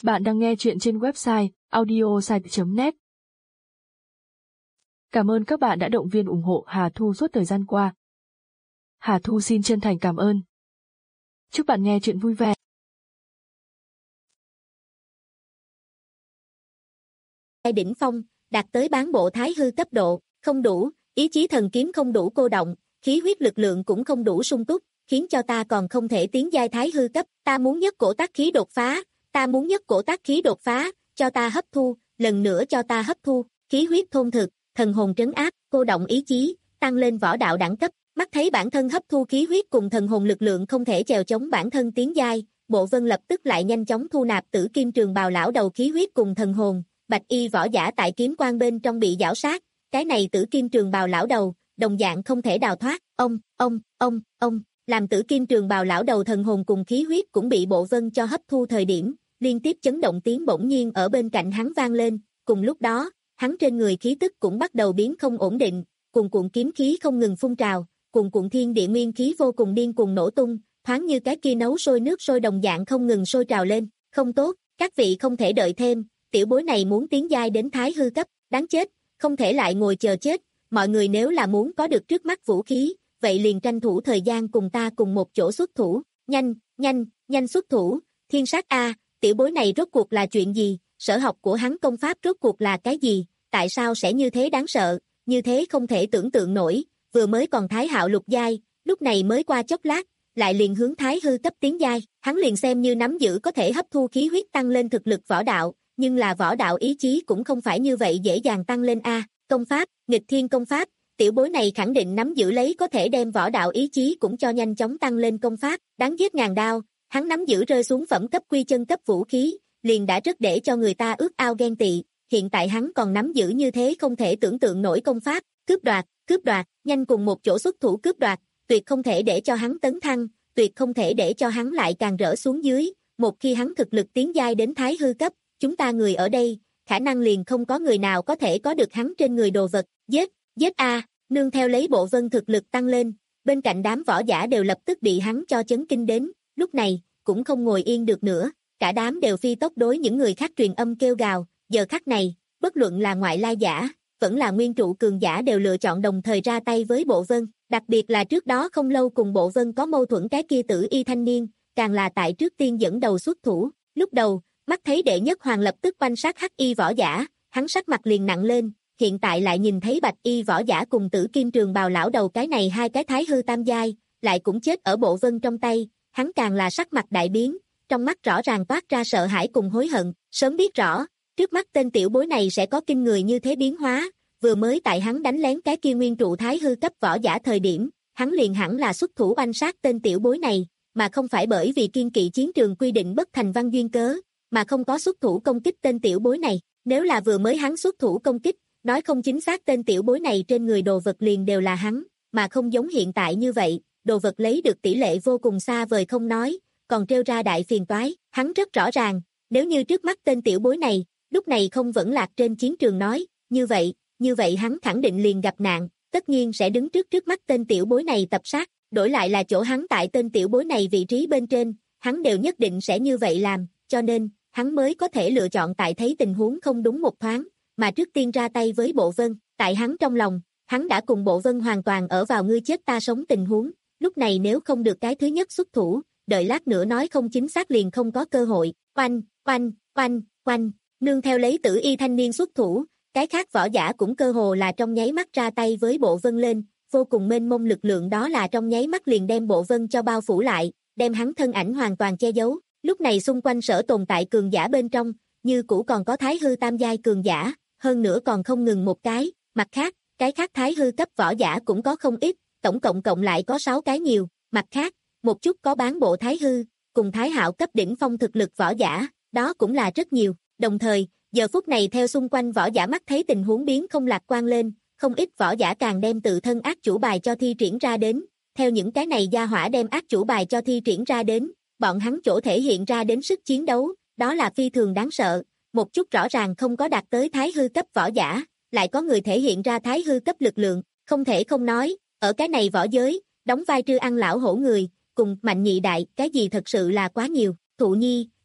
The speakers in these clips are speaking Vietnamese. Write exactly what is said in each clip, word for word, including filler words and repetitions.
Bạn đang nghe chuyện trên website audiosite chấm net. Cảm ơn các bạn đã động viên ủng hộ Hà Thu suốt thời gian qua. Hà Thu xin chân thành cảm ơn. Chúc bạn nghe chuyện vui vẻ. Đỉnh phong, đạt tới bán bộ thái hư cấp độ, không đủ, ý chí thần kiếm không đủ cô động, khí huyết lực lượng cũng không đủ sung túc, khiến cho ta còn không thể tiến giai thái hư cấp, ta muốn nhất cổ tác khí đột phá, ta muốn nhất cổ tác khí đột phá, cho ta hấp thu, lần nữa cho ta hấp thu, khí huyết thôn thực, thần hồn trấn áp, cô động ý chí, tăng lên võ đạo đẳng cấp, mắt thấy bản thân hấp thu khí huyết cùng thần hồn lực lượng không thể chèo chống bản thân tiến giai, Bộ Vân lập tức lại nhanh chóng thu nạp Tử Kim Trường Bào lão đầu khí huyết cùng thần hồn. Bạch y võ giả tại kiếm quan bên trong bị giảo sát, cái này Tử Kim Trường Bào lão đầu, đồng dạng không thể đào thoát, ông, ông, ông, ông, làm Tử Kim Trường Bào lão đầu thần hồn cùng khí huyết cũng bị Bộ Vân cho hấp thu thời điểm, liên tiếp chấn động tiếng bỗng nhiên ở bên cạnh hắn vang lên, cùng lúc đó, hắn trên người khí tức cũng bắt đầu biến không ổn định, cuồn cuộn kiếm khí không ngừng phun trào, cuồn cuộn thiên địa nguyên khí vô cùng điên cuồng nổ tung, thoáng như cái kia nấu sôi nước sôi đồng dạng không ngừng sôi trào lên, không tốt, các vị không thể đợi thêm. Tiểu bối này muốn tiến giai đến thái hư cấp, đáng chết, không thể lại ngồi chờ chết, mọi người nếu là muốn có được trước mắt vũ khí, vậy liền tranh thủ thời gian cùng ta cùng một chỗ xuất thủ, nhanh, nhanh, nhanh xuất thủ, thiên sát A, tiểu bối này rốt cuộc là chuyện gì, sở học của hắn công pháp rốt cuộc là cái gì, tại sao sẽ như thế đáng sợ, như thế không thể tưởng tượng nổi, vừa mới còn thái hạo lục giai, lúc này mới qua chốc lát, lại liền hướng thái hư cấp tiến giai, hắn liền xem như nắm giữ có thể hấp thu khí huyết tăng lên thực lực võ đạo. Nhưng là võ đạo ý chí cũng không phải như vậy dễ dàng tăng lên a, công pháp, nghịch thiên công pháp, tiểu bối này khẳng định nắm giữ lấy có thể đem võ đạo ý chí cũng cho nhanh chóng tăng lên công pháp, đáng giết ngàn đao, hắn nắm giữ rơi xuống phẩm cấp quy chân cấp vũ khí, liền đã rất để cho người ta ước ao ghen tị, hiện tại hắn còn nắm giữ như thế không thể tưởng tượng nổi công pháp, cướp đoạt, cướp đoạt, nhanh cùng một chỗ xuất thủ cướp đoạt, tuyệt không thể để cho hắn tấn thăng, tuyệt không thể để cho hắn lại càng rỡ xuống dưới, một khi hắn thực lực tiến giai đến thái hư cấp, chúng ta người ở đây, khả năng liền không có người nào có thể có được hắn trên người đồ vật, giết, giết a, nương theo lấy Bộ Vân thực lực tăng lên, bên cạnh đám võ giả đều lập tức bị hắn cho chấn kinh đến, lúc này, cũng không ngồi yên được nữa, cả đám đều phi tốc đối những người khác truyền âm kêu gào, giờ khắc này, bất luận là ngoại lai giả, vẫn là nguyên trụ cường giả đều lựa chọn đồng thời ra tay với Bộ Vân, đặc biệt là trước đó không lâu cùng Bộ Vân có mâu thuẫn cái kia Tử Y thanh niên, càng là tại trước tiên dẫn đầu xuất thủ, lúc đầu, mắt thấy đệ nhất hoàng lập tức quan sát hắc y võ giả, hắn sắc mặt liền nặng lên, hiện tại lại nhìn thấy bạch y võ giả cùng Tử Kim Trường Bào lão đầu cái này hai cái thái hư tam giai, lại cũng chết ở Bộ Vân trong tay, hắn càng là sắc mặt đại biến, trong mắt rõ ràng toát ra sợ hãi cùng hối hận, sớm biết rõ, trước mắt tên tiểu bối này sẽ có kinh người như thế biến hóa, vừa mới tại hắn đánh lén cái kia nguyên trụ thái hư cấp võ giả thời điểm, hắn liền hẳn là xuất thủ oanh sát tên tiểu bối này, mà không phải bởi vì kiên kỵ chiến trường quy định bất thành văn duyên cớ, mà không có xuất thủ công kích tên tiểu bối này, nếu là vừa mới hắn xuất thủ công kích, nói không chính xác tên tiểu bối này trên người đồ vật liền đều là hắn, mà không giống hiện tại như vậy, đồ vật lấy được tỷ lệ vô cùng xa vời không nói, còn trêu ra đại phiền toái, hắn rất rõ ràng, nếu như trước mắt tên tiểu bối này, lúc này không vẫn lạc trên chiến trường nói, như vậy, như vậy hắn khẳng định liền gặp nạn, tất nhiên sẽ đứng trước trước mắt tên tiểu bối này tập sát, đổi lại là chỗ hắn tại tên tiểu bối này vị trí bên trên, hắn đều nhất định sẽ như vậy làm, cho nên, hắn mới có thể lựa chọn tại thấy tình huống không đúng một thoáng, mà trước tiên ra tay với Bộ Vân, tại hắn trong lòng, hắn đã cùng Bộ Vân hoàn toàn ở vào ngươi chết ta sống tình huống, lúc này nếu không được cái thứ nhất xuất thủ, đợi lát nữa nói không chính xác liền không có cơ hội, oanh, oanh, oanh, oanh, nương theo lấy Tử Y thanh niên xuất thủ, cái khác võ giả cũng cơ hồ là trong nháy mắt ra tay với Bộ Vân lên, vô cùng mênh mông lực lượng đó là trong nháy mắt liền đem Bộ Vân cho bao phủ lại, đem hắn thân ảnh hoàn toàn che giấu. Lúc này xung quanh sở tồn tại cường giả bên trong, như cũ còn có thái hư tam giai cường giả, hơn nữa còn không ngừng một cái, mặt khác, cái khác thái hư cấp võ giả cũng có không ít, tổng cộng cộng lại có sáu cái nhiều, mặt khác, một chút có bán bộ thái hư, cùng thái hạo cấp đỉnh phong thực lực võ giả, đó cũng là rất nhiều, đồng thời, giờ phút này theo xung quanh võ giả mắt thấy tình huống biến không lạc quan lên, không ít võ giả càng đem tự thân ác chủ bài cho thi triển ra đến, theo những cái này gia hỏa đem ác chủ bài cho thi triển ra đến, bọn hắn chỗ thể hiện ra đến sức chiến đấu, đó là phi thường đáng sợ, một chút rõ ràng không có đạt tới thái hư cấp võ giả, lại có người thể hiện ra thái hư cấp lực lượng, không thể không nói, ở cái này võ giới, đóng vai trư ăn lão hổ người, cùng mạnh nhị đại, cái gì thật sự là quá nhiều, Thụ Nhi,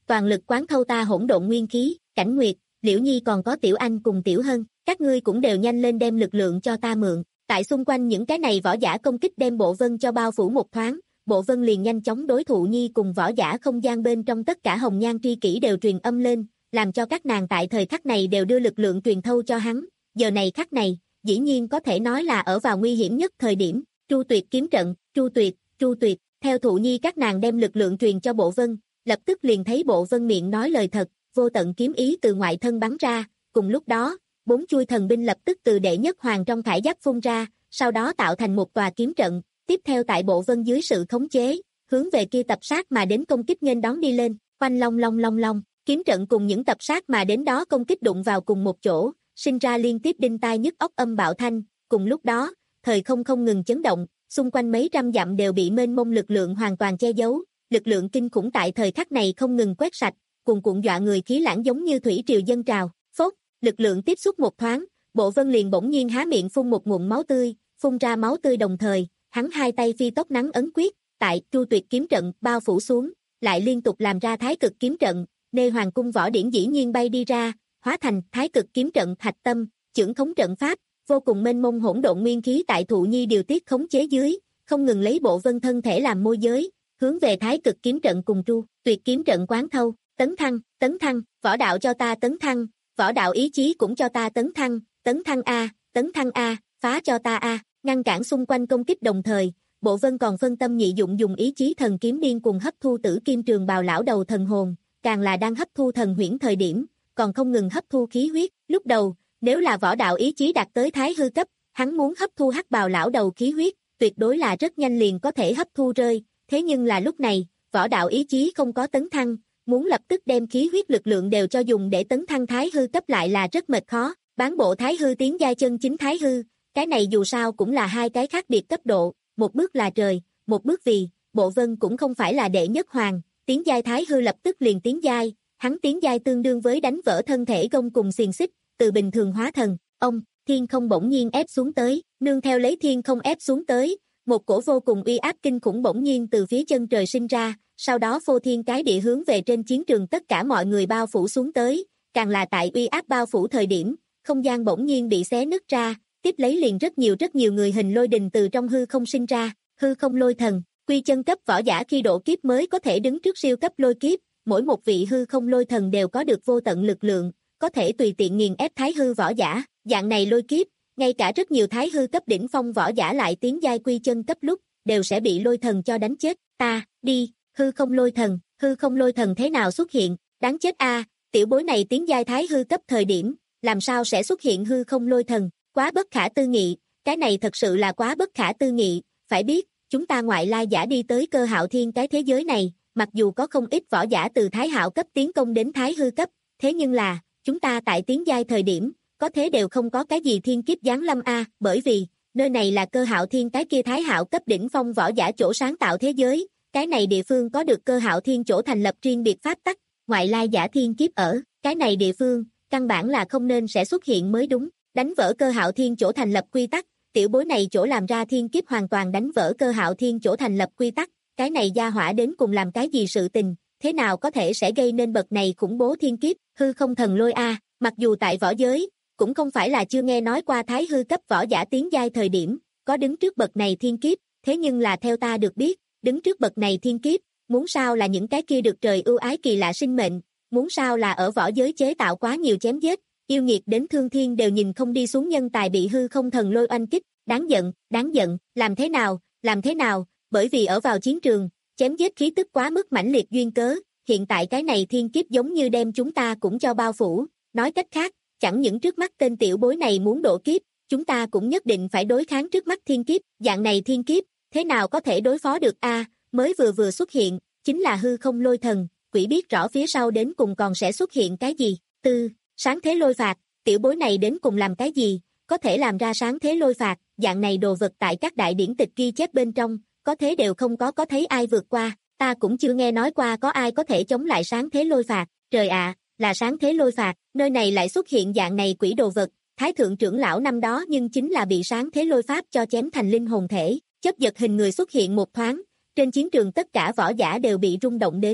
toàn lực quán thâu ta hỗn độn nguyên khí, Cảnh Nguyệt, Liễu Nhi còn có Tiểu Anh cùng Tiểu Hân, các ngươi cũng đều nhanh lên đem lực lượng cho ta mượn. Tại xung quanh những cái này võ giả công kích đem Bộ Vân cho bao phủ một thoáng, Bộ Vân liền nhanh chóng đối thụ Nhi cùng võ giả không gian bên trong tất cả hồng nhan tri kỷ đều truyền âm lên, làm cho các nàng tại thời khắc này đều đưa lực lượng truyền thâu cho hắn. Giờ này khắc này, dĩ nhiên có thể nói là ở vào nguy hiểm nhất thời điểm. Tru Tuyệt kiếm trận, Tru Tuyệt, Tru Tuyệt, theo thụ Nhi các nàng đem lực lượng truyền cho Bộ Vân, lập tức liền thấy Bộ Vân miệng nói lời thật, vô tận kiếm ý từ ngoại thân bắn ra, cùng lúc đó, bốn chuôi thần binh lập tức từ đệ nhất hoàng trong khải giáp phun ra, sau đó tạo thành một tòa kiếm trận, tiếp theo tại Bộ Vân dưới sự khống chế, hướng về kia tập sát mà đến công kích nghênh đón đi lên, oanh long long long long, kiếm trận cùng những tập sát mà đến đó công kích đụng vào cùng một chỗ, sinh ra liên tiếp đinh tai nhức óc âm bạo thanh, cùng lúc đó, thời không không ngừng chấn động, xung quanh mấy trăm dặm đều bị mênh mông lực lượng hoàn toàn che giấu, lực lượng kinh khủng tại thời khắc này không ngừng quét sạch, cuồn cuộn dọa người khí lãng giống như thủy triều dâng trào, phốt, lực lượng tiếp xúc một thoáng, Bộ Vân liền bỗng nhiên há miệng phun một ngụm máu tươi, phun ra máu tươi đồng thời, hắn hai tay phi tốc nắng ấn quyết, tại Tru Tuyệt kiếm trận bao phủ xuống, lại liên tục làm ra Thái Cực kiếm trận, Nê Hoàng cung võ điển dĩ nhiên bay đi ra, hóa thành Thái Cực kiếm trận hạch tâm, chưởng khống trận pháp, vô cùng mênh mông hỗn độn nguyên khí tại thụ Nhi điều tiết khống chế dưới, không ngừng lấy Bộ Vân thân thể làm môi giới, hướng về Thái Cực kiếm trận cùng Tru Tuyệt kiếm trận quán thâu, tấn thăng, tấn thăng, võ đạo cho ta tấn thăng, võ đạo ý chí cũng cho ta tấn thăng, tấn thăng a, tấn thăng a, phá cho ta a, ngăn cản xung quanh công kích đồng thời, Bộ Vân còn phân tâm nhị dụng dùng ý chí thần kiếm điên cùng hấp thu Tử Kim Trường Bào lão đầu thần hồn, càng là đang hấp thu thần huyễn thời điểm, còn không ngừng hấp thu khí huyết, lúc đầu, nếu là võ đạo ý chí đạt tới thái hư cấp, hắn muốn hấp thu hắc bào lão đầu khí huyết, tuyệt đối là rất nhanh liền có thể hấp thu rơi, thế nhưng là lúc này, võ đạo ý chí không có tấn thăng, muốn lập tức đem khí huyết lực lượng đều cho dùng để tấn thăng thái hư cấp lại là rất mệt khó, bán bộ thái hư tiến giai chân chính thái hư, cái này dù sao cũng là hai cái khác biệt cấp độ, một bước là trời, một bước vì, Bộ Vân cũng không phải là đệ nhất hoàng, tiến giai thái hư lập tức liền tiến giai, hắn tiến giai tương đương với đánh vỡ thân thể gông cùng xiềng xích, từ bình thường hóa thần, ông, thiên không bỗng nhiên ép xuống tới, nương theo lấy thiên không ép xuống tới, một cổ vô cùng uy áp kinh khủng bỗng nhiên từ phía chân trời sinh ra, sau đó phô thiên cái địa hướng về trên chiến trường tất cả mọi người bao phủ xuống tới, càng là tại uy áp bao phủ thời điểm, không gian bỗng nhiên bị xé nứt ra, tiếp lấy liền rất nhiều rất nhiều người hình lôi đình từ trong hư không sinh ra, hư không lôi thần, quy chân cấp võ giả khi độ kiếp mới có thể đứng trước siêu cấp lôi kiếp, mỗi một vị hư không lôi thần đều có được vô tận lực lượng, có thể tùy tiện nghiền ép thái hư võ giả, dạng này lôi kiếp, ngay cả rất nhiều thái hư cấp đỉnh phong võ giả lại tiến giai quy chân cấp lúc, đều sẽ bị lôi thần cho đánh chết, ta, đi, hư không lôi thần, hư không lôi thần thế nào xuất hiện, đáng chết a, tiểu bối này tiến giai thái hư cấp thời điểm, làm sao sẽ xuất hiện hư không lôi thần, quá bất khả tư nghị, cái này thật sự là quá bất khả tư nghị, phải biết, chúng ta ngoại lai giả đi tới Cơ Hạo Thiên cái thế giới này, mặc dù có không ít võ giả từ thái hạo cấp tiến công đến thái hư cấp, thế nhưng là, chúng ta tại tiến giai thời điểm, có thế đều không có cái gì thiên kiếp giáng lâm a, bởi vì, nơi này là Cơ Hạo Thiên cái kia thái hạo cấp đỉnh phong võ giả chỗ sáng tạo thế giới, cái này địa phương có được Cơ Hạo Thiên chỗ thành lập riêng biệt pháp tắc, ngoại lai giả thiên kiếp ở, cái này địa phương, căn bản là không nên sẽ xuất hiện mới đúng, đánh vỡ Cơ Hạo Thiên chỗ thành lập quy tắc, tiểu bối này chỗ làm ra thiên kiếp hoàn toàn đánh vỡ Cơ Hạo Thiên chỗ thành lập quy tắc, cái này gia hỏa đến cùng làm cái gì sự tình, thế nào có thể sẽ gây nên bậc này khủng bố thiên kiếp, hư không thần lôi a, mặc dù tại võ giới, cũng không phải là chưa nghe nói qua thái hư cấp võ giả tiến giai thời điểm, có đứng trước bậc này thiên kiếp, thế nhưng là theo ta được biết, đứng trước bậc này thiên kiếp, muốn sao là những cái kia được trời ưu ái kỳ lạ sinh mệnh, muốn sao là ở võ giới chế tạo quá nhiều chém giết, yêu nghiệt đến thương thiên đều nhìn không đi xuống nhân tài bị hư không thần lôi oanh kích, đáng giận, đáng giận, làm thế nào, làm thế nào, bởi vì ở vào chiến trường, chém giết khí tức quá mức mãnh liệt duyên cớ, hiện tại cái này thiên kiếp giống như đem chúng ta cũng cho bao phủ, nói cách khác, chẳng những trước mắt tên tiểu bối này muốn độ kiếp, chúng ta cũng nhất định phải đối kháng trước mắt thiên kiếp, dạng này thiên kiếp, thế nào có thể đối phó được a, mới vừa vừa xuất hiện, chính là hư không lôi thần, quỷ biết rõ phía sau đến cùng còn sẽ xuất hiện cái gì, tư, sáng thế lôi phạt, tiểu bối này đến cùng làm cái gì, có thể làm ra sáng thế lôi phạt, dạng này đồ vật tại các đại điển tịch ghi chép bên trong, có thế đều không có có thấy ai vượt qua, ta cũng chưa nghe nói qua có ai có thể chống lại sáng thế lôi phạt, trời ạ, là sáng thế lôi phạt, nơi này lại xuất hiện dạng này quỷ đồ vật, thái thượng trưởng lão năm đó nhưng chính là bị sáng thế lôi pháp cho chém thành linh hồn thể, chấp giật hình người xuất hiện một thoáng, trên chiến trường tất cả võ giả đều bị rung động đến,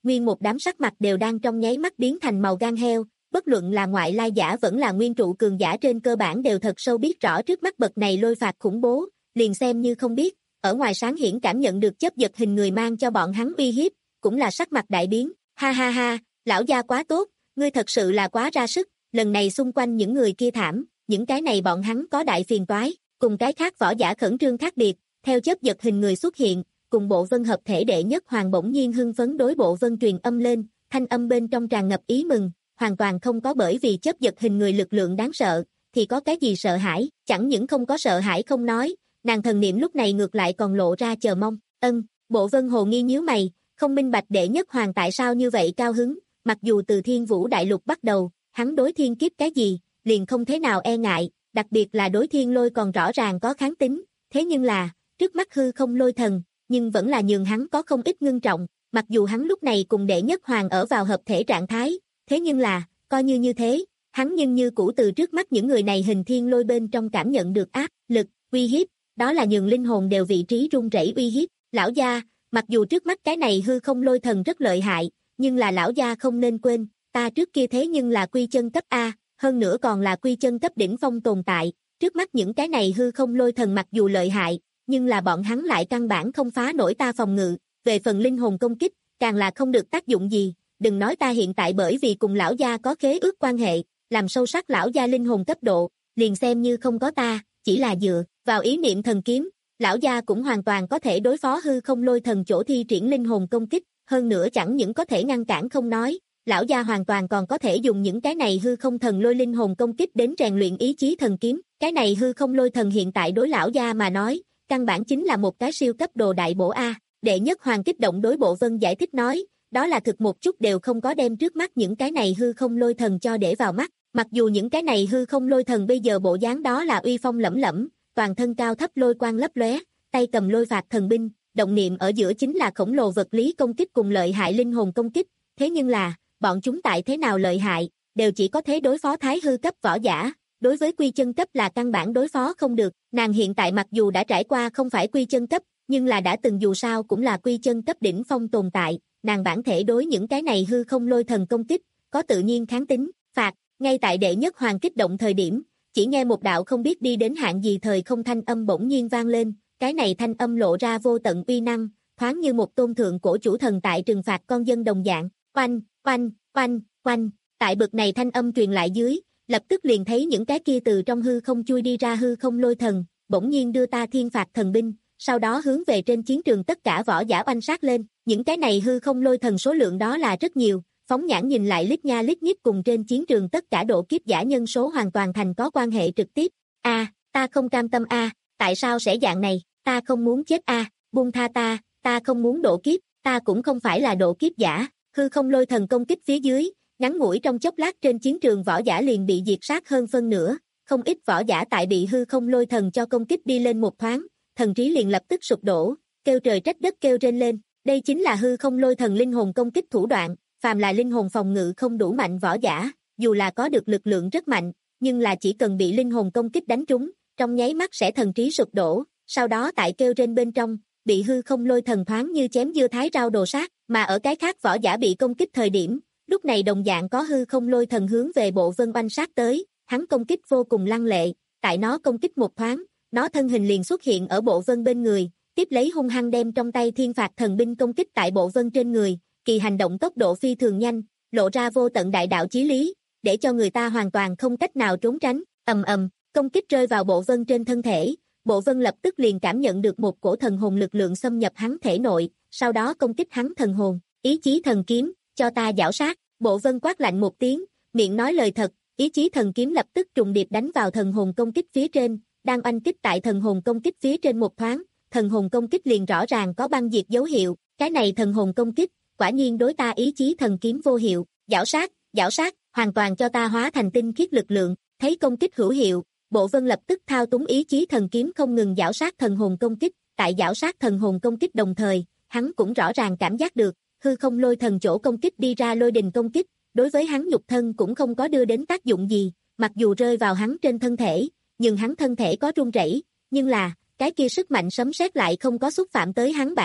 nguyên một đám sắc mặt đều đang trong nháy mắt biến thành màu gan heo, bất luận là ngoại lai giả vẫn là nguyên trụ cường giả trên cơ bản đều thật sâu biết rõ trước mắt bậc này lôi phạt khủng bố, liền xem như không biết, ở ngoài sáng hiển cảm nhận được chấp giật hình người mang cho bọn hắn uy hiếp, cũng là sắc mặt đại biến, ha ha ha, lão gia quá tốt, ngươi thật sự là quá ra sức, lần này xung quanh những người kia thảm, những cái này bọn hắn có đại phiền toái, cùng cái khác võ giả khẩn trương khác biệt, theo chấp giật hình người xuất hiện, cùng bộ vân hợp thể đệ nhất hoàng bỗng nhiên hưng phấn đối bộ vân truyền âm lên, thanh âm bên trong tràn ngập ý mừng, hoàn toàn không có bởi vì chấp giật hình người lực lượng đáng sợ, thì có cái gì sợ hãi, chẳng những không có sợ hãi không nói, nàng thần niệm lúc này ngược lại còn lộ ra chờ mong, ân, bộ vân hồ nghi nhíu mày, không minh bạch đệ nhất hoàng tại sao như vậy cao hứng, mặc dù từ thiên vũ đại lục bắt đầu, hắn đối thiên kiếp cái gì, liền không thế nào e ngại, đặc biệt là đối thiên lôi còn rõ ràng có kháng tính, thế nhưng là, trước mắt hư không lôi thần, nhưng vẫn là nhường hắn có không ít ngưng trọng, mặc dù hắn lúc này cùng đệ nhất hoàng ở vào hợp thể trạng thái, thế nhưng là, coi như như thế, hắn nhưng như cũ từ trước mắt những người này hình thiên lôi bên trong cảm nhận được áp lực, uy hiếp, đó là nhường linh hồn đều vị trí run rẩy uy hiếp, lão gia, mặc dù trước mắt cái này hư không lôi thần rất lợi hại, nhưng là lão gia không nên quên, ta trước kia thế nhưng là quy chân cấp A, hơn nữa còn là quy chân cấp đỉnh phong tồn tại, trước mắt những cái này hư không lôi thần mặc dù lợi hại, nhưng là bọn hắn lại căn bản không phá nổi ta phòng ngự, về phần linh hồn công kích, càng là không được tác dụng gì, đừng nói ta hiện tại bởi vì cùng lão gia có khế ước quan hệ, làm sâu sắc lão gia linh hồn cấp độ, liền xem như không có ta, chỉ là dựa vào ý niệm thần kiếm, lão gia cũng hoàn toàn có thể đối phó hư không lôi thần chỗ thi triển linh hồn công kích, hơn nữa chẳng những có thể ngăn cản không nói, lão gia hoàn toàn còn có thể dùng những cái này hư không thần lôi linh hồn công kích đến rèn luyện ý chí thần kiếm, cái này hư không lôi thần hiện tại đối lão gia mà nói, căn bản chính là một cái siêu cấp đồ đại bổ A, đệ nhất hoàng kích động đối bộ vân giải thích nói, đó là thực một chút đều không có đem trước mắt những cái này hư không lôi thần cho để vào mắt, mặc dù những cái này hư không lôi thần bây giờ bộ dáng đó là uy phong lẫm lẫm, toàn thân cao thấp lôi quang lấp lóe, tay cầm lôi phạt thần binh, động niệm ở giữa chính là khổng lồ vật lý công kích cùng lợi hại linh hồn công kích, thế nhưng là, bọn chúng tại thế nào lợi hại, đều chỉ có thế đối phó thái hư cấp võ giả, đối với quy chân cấp là căn bản đối phó không được, nàng hiện tại mặc dù đã trải qua không phải quy chân cấp, nhưng là đã từng dù sao cũng là quy chân cấp đỉnh phong tồn tại, nàng bản thể đối những cái này hư không lôi thần công kích, có tự nhiên kháng tính, phạt, ngay tại đệ nhất hoàng kích động thời điểm, chỉ nghe một đạo không biết đi đến hạn gì thời không thanh âm bỗng nhiên vang lên, cái này thanh âm lộ ra vô tận uy năng, thoáng như một tôn thượng cổ chủ thần tại trừng phạt con dân đồng dạng, oanh, oanh, oanh, oanh, tại bực này thanh âm truyền lại dưới, lập tức liền thấy những cái kia từ trong hư không chui đi ra hư không lôi thần, bỗng nhiên đưa ta thiên phạt thần binh, sau đó hướng về trên chiến trường tất cả võ giả oanh sát lên, những cái này hư không lôi thần số lượng đó là rất nhiều, phóng nhãn nhìn lại lít nha lít nhít cùng trên chiến trường tất cả độ kiếp giả nhân số hoàn toàn thành có quan hệ trực tiếp, a, ta không cam tâm a, tại sao sẽ dạng này, ta không muốn chết a, buông tha ta, ta không muốn độ kiếp, ta cũng không phải là độ kiếp giả, hư không lôi thần công kích phía dưới, ngắn ngủi trong chốc lát trên chiến trường võ giả liền bị diệt sát hơn phân nửa, không ít võ giả tại bị hư không lôi thần cho công kích đi lên một thoáng, thần trí liền lập tức sụp đổ, kêu trời trách đất kêu trên lên, đây chính là hư không lôi thần linh hồn công kích thủ đoạn, phàm là linh hồn phòng ngự không đủ mạnh võ giả, dù là có được lực lượng rất mạnh, nhưng là chỉ cần bị linh hồn công kích đánh trúng, trong nháy mắt sẽ thần trí sụp đổ, sau đó tại kêu trên bên trong, bị hư không lôi thần thoáng như chém dưa thái rau đồ sát, mà ở cái khác võ giả bị công kích thời điểm, lúc này đồng dạng có hư không lôi thần hướng về bộ vân oanh sát tới, hắn công kích vô cùng lăng lệ, tại nó công kích một thoáng, nó thân hình liền xuất hiện ở bộ vân bên người, tiếp lấy hung hăng đem trong tay thiên phạt thần binh công kích tại bộ vân trên người, kỳ hành động tốc độ phi thường nhanh, lộ ra vô tận đại đạo chí lý, để cho người ta hoàn toàn không cách nào trốn tránh, ầm ầm, công kích rơi vào bộ vân trên thân thể, bộ vân lập tức liền cảm nhận được một cổ thần hồn lực lượng xâm nhập hắn thể nội, sau đó công kích hắn thần hồn, ý chí thần kiếm, cho ta giảo sát, bộ vân quát lạnh một tiếng, miệng nói lời thật, ý chí thần kiếm lập tức trùng điệp đánh vào thần hồn công kích phía trên, đang oanh kích tại thần hồn công kích phía trên một thoáng, thần hồn công kích liền rõ ràng có băng diệt dấu hiệu, cái này thần hồn công kích, quả nhiên đối ta ý chí thần kiếm vô hiệu, giảo sát, giảo sát, hoàn toàn cho ta hóa thành tinh khiết lực lượng, thấy công kích hữu hiệu, bộ vân lập tức thao túng ý chí thần kiếm không ngừng giảo sát thần hồn công kích, tại giảo sát thần hồn công kích đồng thời, hắn cũng rõ ràng cảm giác được, hư không lôi thần chỗ công kích đi ra lôi đình công kích, đối với hắn nhục thân cũng không có đưa đến tác dụng gì, mặc dù rơi vào hắn trên thân thể, nhưng hắn thân thể có run rẩy, nhưng là, cái kia sức mạnh sấm sét lại không có xúc phạm tới hắn bản chất,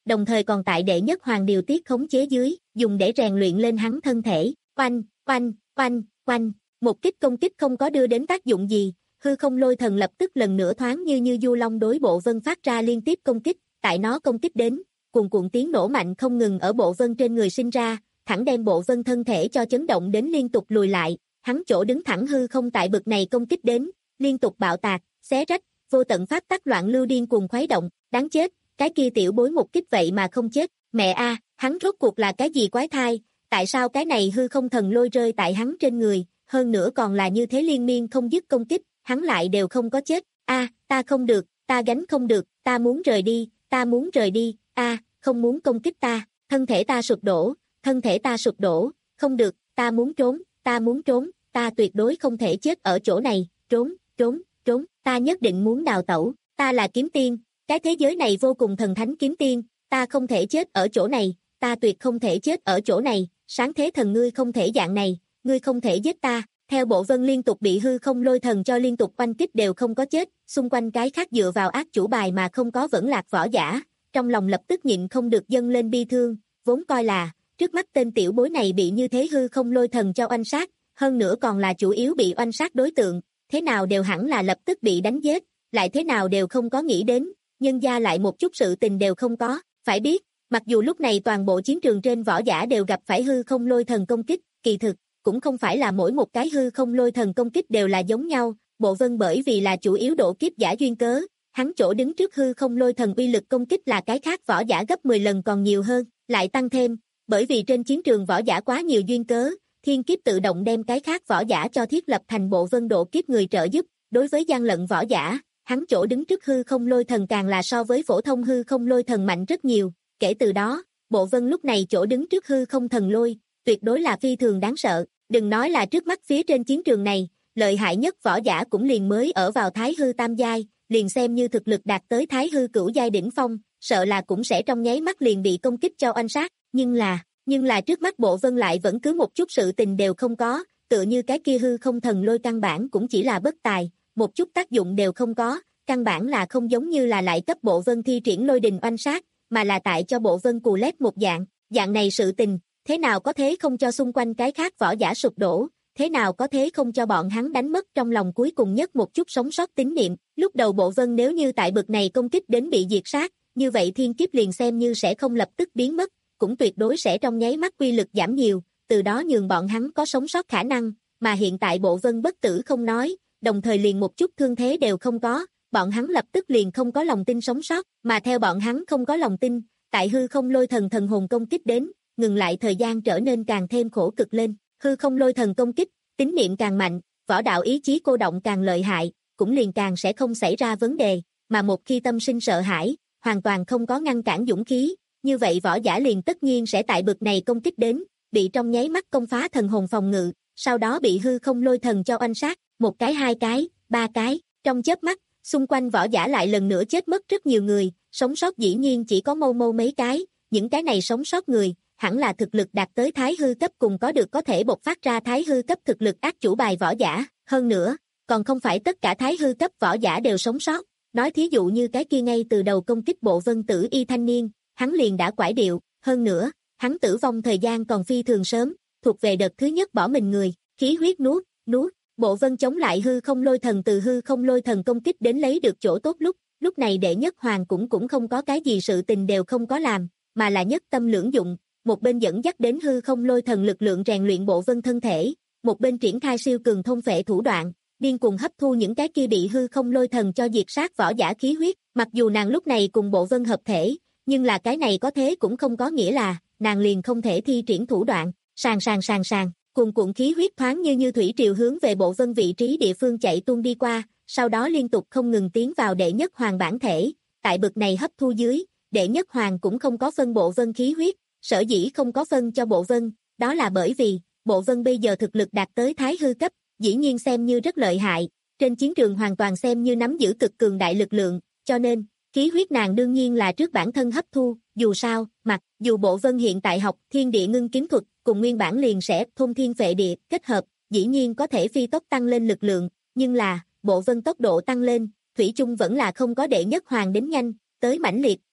đồng thời còn tại đệ nhất hoàng điều tiết khống chế dưới, dùng để rèn luyện lên hắn thân thể. Oanh, oanh, oanh, oanh, một kích công kích không có đưa đến tác dụng gì, hư không lôi thần lập tức lần nữa thoáng như như du long đối bộ vân phát ra liên tiếp công kích, tại nó công kích đến, cuồn cuộn tiếng nổ mạnh không ngừng ở bộ vân trên người sinh ra, thẳng đem bộ vân thân thể cho chấn động đến liên tục lùi lại, hắn chỗ đứng thẳng hư không tại bực này công kích đến, liên tục bạo tạc, xé rách, vô tận pháp tắc loạn lưu điên cuồng khuấy động, đáng chết, cái kia tiểu bối một kích vậy mà không chết, mẹ a, hắn rốt cuộc là cái gì quái thai, tại sao cái này hư không thần lôi rơi tại hắn trên người, hơn nữa còn là như thế liên miên không dứt công kích, hắn lại đều không có chết, a, ta không được, ta gánh không được, ta muốn rời đi, ta muốn rời đi, a, không muốn công kích ta, thân thể ta sụp đổ, thân thể ta sụp đổ, không được, ta muốn trốn, ta muốn trốn, ta tuyệt đối không thể chết ở chỗ này, trốn, trốn, trốn, ta nhất định muốn đào tẩu, ta là kiếm tiên, cái thế giới này vô cùng thần thánh kiếm tiên, ta không thể chết ở chỗ này, ta tuyệt không thể chết ở chỗ này, sáng thế thần ngươi không thể dạng này, ngươi không thể giết ta, theo bộ vân liên tục bị hư không lôi thần cho liên tục oanh kích đều không có chết, xung quanh cái khác dựa vào ác chủ bài mà không có vẫn lạc võ giả, trong lòng lập tức nhịn không được dâng lên bi thương, vốn coi là, trước mắt tên tiểu bối này bị như thế hư không lôi thần cho oanh sát, hơn nữa còn là chủ yếu bị oanh sát đối tượng, thế nào đều hẳn là lập tức bị đánh giết, lại thế nào đều không có nghĩ đến, nhân gia lại một chút sự tình đều không có, phải biết, mặc dù lúc này toàn bộ chiến trường trên võ giả đều gặp phải hư không lôi thần công kích, kỳ thực, cũng không phải là mỗi một cái hư không lôi thần công kích đều là giống nhau, bộ vân bởi vì là chủ yếu độ kiếp giả duyên cớ, hắn chỗ đứng trước hư không lôi thần uy lực công kích là cái khác võ giả gấp mười lần còn nhiều hơn, lại tăng thêm, bởi vì trên chiến trường võ giả quá nhiều duyên cớ, thiên kiếp tự động đem cái khác võ giả cho thiết lập thành bộ vân độ kiếp người trợ giúp, đối với gian lận võ giả, hắn chỗ đứng trước hư không lôi thần càng là so với phổ thông hư không lôi thần mạnh rất nhiều, kể từ đó, bộ vân lúc này chỗ đứng trước hư không thần lôi, tuyệt đối là phi thường đáng sợ, đừng nói là trước mắt phía trên chiến trường này, lợi hại nhất võ giả cũng liền mới ở vào thái hư tam giai, liền xem như thực lực đạt tới thái hư cửu giai đỉnh phong, sợ là cũng sẽ trong nháy mắt liền bị công kích cho oanh sát, nhưng là, nhưng là trước mắt bộ vân lại vẫn cứ một chút sự tình đều không có, tựa như cái kia hư không thần lôi căn bản cũng chỉ là bất tài, một chút tác dụng đều không có, căn bản là không giống như là lại cấp bộ vân thi triển lôi đình oanh sát, mà là tại cho bộ vân cù lét một dạng, dạng này sự tình, thế nào có thế không cho xung quanh cái khác võ giả sụp đổ, thế nào có thế không cho bọn hắn đánh mất trong lòng cuối cùng nhất một chút sống sót tín niệm, lúc đầu bộ vân nếu như tại bực này công kích đến bị diệt sát, như vậy thiên kiếp liền xem như sẽ không lập tức biến mất, cũng tuyệt đối sẽ trong nháy mắt uy lực giảm nhiều, từ đó nhường bọn hắn có sống sót khả năng, mà hiện tại bộ vân bất tử không nói, đồng thời liền một chút thương thế đều không có, bọn hắn lập tức liền không có lòng tin sống sót, mà theo bọn hắn không có lòng tin, tại hư không lôi thần thần hồn công kích đến, ngừng lại thời gian trở nên càng thêm khổ cực lên, hư không lôi thần công kích, tín niệm càng mạnh, võ đạo ý chí cô động càng lợi hại, cũng liền càng sẽ không xảy ra vấn đề, mà một khi tâm sinh sợ hãi, hoàn toàn không có ngăn cản dũng khí, như vậy võ giả liền tất nhiên sẽ tại bực này công kích đến, bị trong nháy mắt công phá thần hồn phòng ngự, sau đó bị hư không lôi thần cho oanh sát, một cái hai cái, ba cái, trong chớp mắt, xung quanh võ giả lại lần nữa chết mất rất nhiều người, sống sót dĩ nhiên chỉ có mâu mâu mấy cái, những cái này sống sót người, hẳn là thực lực đạt tới thái hư cấp cùng có được có thể bộc phát ra thái hư cấp thực lực ác chủ bài võ giả, hơn nữa, còn không phải tất cả thái hư cấp võ giả đều sống sót, nói thí dụ như cái kia ngay từ đầu công kích bộ vân tử y thanh niên, hắn liền đã quải điệu, hơn nữa, hắn tử vong thời gian còn phi thường sớm, thuộc về đợt thứ nhất bỏ mình người, khí huyết nuốt, nuốt, bộ vân chống lại hư không lôi thần từ hư không lôi thần công kích đến lấy được chỗ tốt lúc, lúc này đệ nhất hoàng cũng cũng không có cái gì sự tình đều không có làm, mà là nhất tâm lưỡng dụng, một bên dẫn dắt đến hư không lôi thần lực lượng rèn luyện bộ vân thân thể, một bên triển khai siêu cường thôn phệ thủ đoạn, điên cuồng hấp thu những cái kia bị hư không lôi thần cho diệt sát võ giả khí huyết, mặc dù nàng lúc này cùng bộ vân hợp thể, nhưng là cái này có thế cũng không có nghĩa là, nàng liền không thể thi triển thủ đoạn, sàn sàn sàn sàn, cuồn cuộn khí huyết thoáng như như thủy triều hướng về bộ vân vị trí địa phương chạy tuôn đi qua, sau đó liên tục không ngừng tiến vào đệ nhất hoàng bản thể, tại bực này hấp thu dưới, đệ nhất hoàng cũng không có phân bộ vân khí huyết, sở dĩ không có phân cho bộ vân, đó là bởi vì, bộ vân bây giờ thực lực đạt tới thái hư cấp, dĩ nhiên xem như rất lợi hại, trên chiến trường hoàn toàn xem như nắm giữ cực cường đại lực lượng, cho nên, khí huyết nàng đương nhiên là trước bản thân hấp thu, dù sao, mặc dù bộ vân hiện tại học thiên địa ngưng kiếm thuật, cùng nguyên bản liền sẽ thôn thiên phệ địa kết hợp, dĩ nhiên có thể phi tốc tăng lên lực lượng, nhưng là, bộ vân tốc độ tăng lên, thủy chung vẫn là không có đệ nhất hoàng đến nhanh, tới mãnh liệt,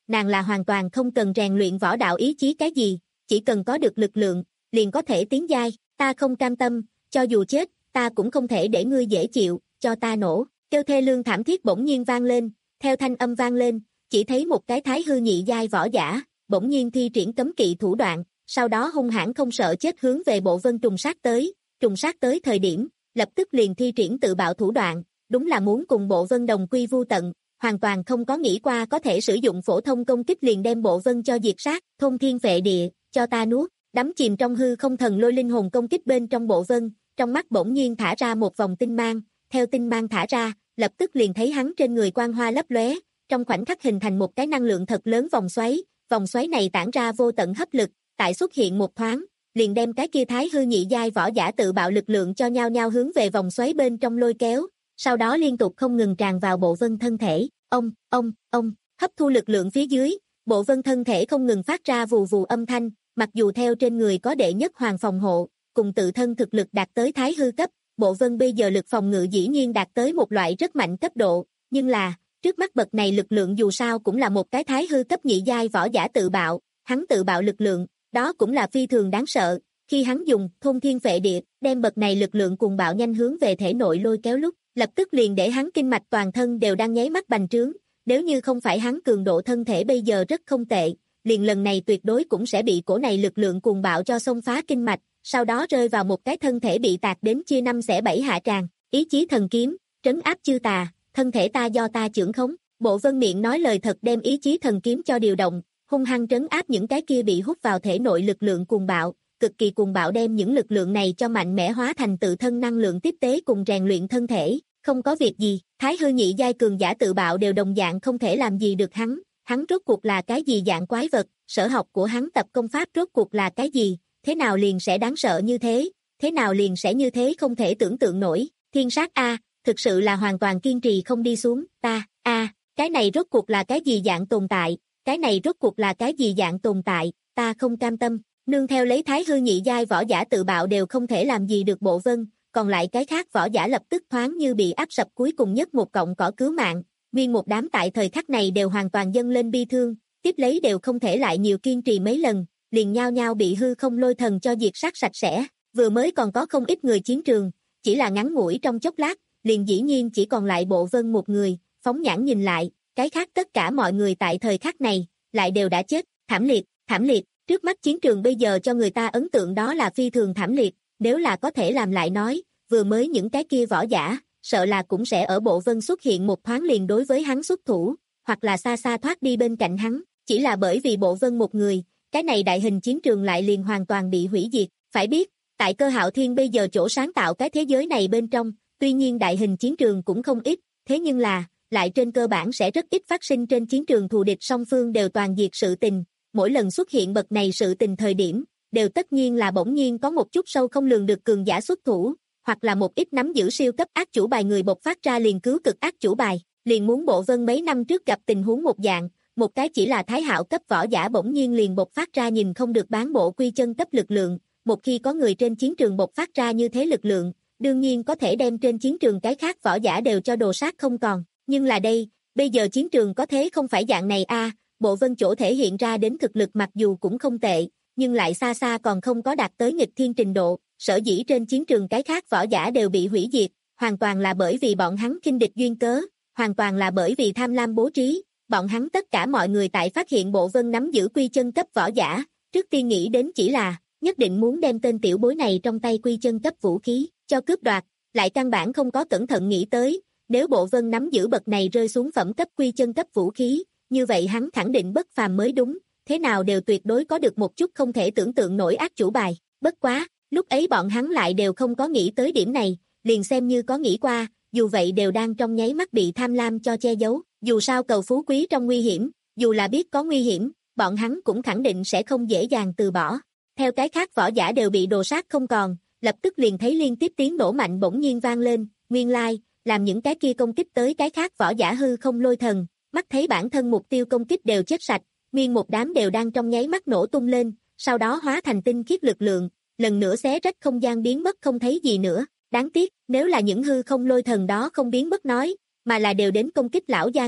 nàng là hoàn toàn không cần rèn luyện võ đạo ý chí cái gì, chỉ cần có được lực lượng, liền có thể tiến giai, ta không cam tâm, cho dù chết, ta cũng không thể để ngươi dễ chịu, cho ta nổ, kêu thê lương thảm thiết bỗng nhiên vang lên, theo thanh âm vang lên, chỉ thấy một cái thái hư nhị giai võ giả, bỗng nhiên thi triển cấm kỵ thủ đoạn, sau đó hung hãn không sợ chết hướng về Bộ Vân trùng sát tới, trùng sát tới thời điểm, lập tức liền thi triển tự bạo thủ đoạn, đúng là muốn cùng Bộ Vân đồng quy vu tận, hoàn toàn không có nghĩ qua có thể sử dụng phổ thông công kích liền đem Bộ Vân cho diệt sát, thôn thiên vệ địa, cho ta nuốt, đắm chìm trong hư không thần lôi linh hồn công kích bên trong Bộ Vân, trong mắt bỗng nhiên thả ra một vòng tinh mang, theo tinh mang thả ra, lập tức liền thấy hắn trên người quang hoa lấp lóe, trong khoảnh khắc hình thành một cái năng lượng thật lớn vòng xoáy, vòng xoáy này tản ra vô tận hấp lực, tại xuất hiện một thoáng, liền đem cái kia thái hư nhị giai võ giả tự bạo lực lượng cho nhau nhau hướng về vòng xoáy bên trong lôi kéo, sau đó liên tục không ngừng tràn vào Bộ Vân thân thể, ông, ông, ông, hấp thu lực lượng phía dưới, Bộ Vân thân thể không ngừng phát ra vù vù âm thanh, mặc dù theo trên người có đệ nhất hoàng phòng hộ, cùng tự thân thực lực đạt tới thái hư cấp, Bộ Vân bây giờ lực phòng ngự dĩ nhiên đạt tới một loại rất mạnh cấp độ, nhưng là, trước mắt bậc này lực lượng dù sao cũng là một cái thái hư cấp nhị giai võ giả tự bạo, hắn tự bạo lực lượng, đó cũng là phi thường đáng sợ, khi hắn dùng thôn thiên vệ địa, đem bậc này lực lượng cuồng bạo nhanh hướng về thể nội lôi kéo lúc, lập tức liền để hắn kinh mạch toàn thân đều đang nháy mắt bành trướng, nếu như không phải hắn cường độ thân thể bây giờ rất không tệ, liền lần này tuyệt đối cũng sẽ bị cổ này lực lượng cuồng bạo cho xông phá kinh mạch, sau đó rơi vào một cái thân thể bị tạc đến chia năm xẻ bảy hạ tràng, ý chí thần kiếm, trấn áp chư tà, thân thể ta do ta chưởng khống, Bộ Vân miệng nói lời thật đem ý chí thần kiếm cho điều động, hung hăng trấn áp những cái kia bị hút vào thể nội lực lượng cuồng bạo, cực kỳ cuồng bạo đem những lực lượng này cho mạnh mẽ hóa thành tự thân năng lượng tiếp tế cùng rèn luyện thân thể, không có việc gì, thái hư nhị giai cường giả tự bạo đều đồng dạng không thể làm gì được hắn, hắn rốt cuộc là cái gì dạng quái vật, sở học của hắn tập công pháp rốt cuộc là cái gì, thế nào liền sẽ đáng sợ như thế, thế nào liền sẽ như thế không thể tưởng tượng nổi, thiên sát a, thực sự là hoàn toàn kiên trì không đi xuống, ta, a, cái này rốt cuộc là cái gì dạng tồn tại, cái này rốt cuộc là cái gì dạng tồn tại, ta không cam tâm, nương theo lấy thái hư nhị giai võ giả tự bạo đều không thể làm gì được Bộ Vân, còn lại cái khác võ giả lập tức thoáng như bị áp sập cuối cùng nhất một cọng cỏ cứu mạng, nguyên một đám tại thời khắc này đều hoàn toàn dâng lên bi thương, tiếp lấy đều không thể lại nhiều kiên trì mấy lần, liền nhao nhao bị hư không lôi thần cho diệt sát sạch sẽ, vừa mới còn có không ít người chiến trường, chỉ là ngắn ngủi trong chốc lát, liền dĩ nhiên chỉ còn lại Bộ Vân một người, phóng nhãn nhìn lại, cái khác tất cả mọi người tại thời khắc này, lại đều đã chết, thảm liệt, thảm liệt, trước mắt chiến trường bây giờ cho người ta ấn tượng đó là phi thường thảm liệt, nếu là có thể làm lại nói, vừa mới những cái kia võ giả, sợ là cũng sẽ ở Bộ Vân xuất hiện một thoáng liền đối với hắn xuất thủ, hoặc là xa xa thoát đi bên cạnh hắn, chỉ là bởi vì Bộ Vân một người, cái này đại hình chiến trường lại liền hoàn toàn bị hủy diệt, phải biết, tại Cơ Hạo Thiên bây giờ chỗ sáng tạo cái thế giới này bên trong, tuy nhiên đại hình chiến trường cũng không ít, thế nhưng là, lại trên cơ bản sẽ rất ít phát sinh trên chiến trường thù địch song phương đều toàn diệt sự tình, mỗi lần xuất hiện bậc này sự tình thời điểm, đều tất nhiên là bỗng nhiên có một chút sâu không lường được cường giả xuất thủ, hoặc là một ít nắm giữ siêu cấp ác chủ bài người bộc phát ra liền cứu cực ác chủ bài, liền muốn Bộ Vân mấy năm trước gặp tình huống một dạng, một cái chỉ là thái hạo cấp võ giả bỗng nhiên liền bộc phát ra nhìn không được bán bộ quy chân cấp lực lượng, một khi có người trên chiến trường bộc phát ra như thế lực lượng, đương nhiên có thể đem trên chiến trường cái khác võ giả đều cho đồ sát không còn, nhưng là đây, bây giờ chiến trường có thế không phải dạng này a, à, Bộ Vân chỗ thể hiện ra đến thực lực mặc dù cũng không tệ, nhưng lại xa xa còn không có đạt tới nghịch thiên trình độ, sở dĩ trên chiến trường cái khác võ giả đều bị hủy diệt, hoàn toàn là bởi vì bọn hắn khinh địch duyên cớ, hoàn toàn là bởi vì tham lam bố trí, bọn hắn tất cả mọi người tại phát hiện Bộ Vân nắm giữ quy chân cấp võ giả, trước tiên nghĩ đến chỉ là, nhất định muốn đem tên tiểu bối này trong tay quy chân cấp vũ khí, cho cướp đoạt, lại căn bản không có cẩn thận nghĩ tới, nếu Bộ Vân nắm giữ bậc này rơi xuống phẩm cấp quy chân cấp vũ khí, như vậy hắn khẳng định bất phàm mới đúng, thế nào đều tuyệt đối có được một chút không thể tưởng tượng nổi ác chủ bài, bất quá, lúc ấy bọn hắn lại đều không có nghĩ tới điểm này, liền xem như có nghĩ qua, dù vậy đều đang trong nháy mắt bị tham lam cho che giấu, dù sao cầu phú quý trong nguy hiểm, dù là biết có nguy hiểm, bọn hắn cũng khẳng định sẽ không dễ dàng từ bỏ. Theo cái khác võ giả đều bị đồ sát không còn, lập tức liền thấy liên tiếp tiếng nổ mạnh bỗng nhiên vang lên, nguyên lai, like, làm những cái kia công kích tới cái khác võ giả hư không lôi thần, mắt thấy bản thân mục tiêu công kích đều chết sạch, nguyên một đám đều đang trong nháy mắt nổ tung lên, sau đó hóa thành tinh khiết lực lượng, lần nữa xé rách không gian biến mất không thấy gì nữa, đáng tiếc, nếu là những hư không lôi thần đó không biến mất nói, mà là đều đến công kích lão gia ngươi,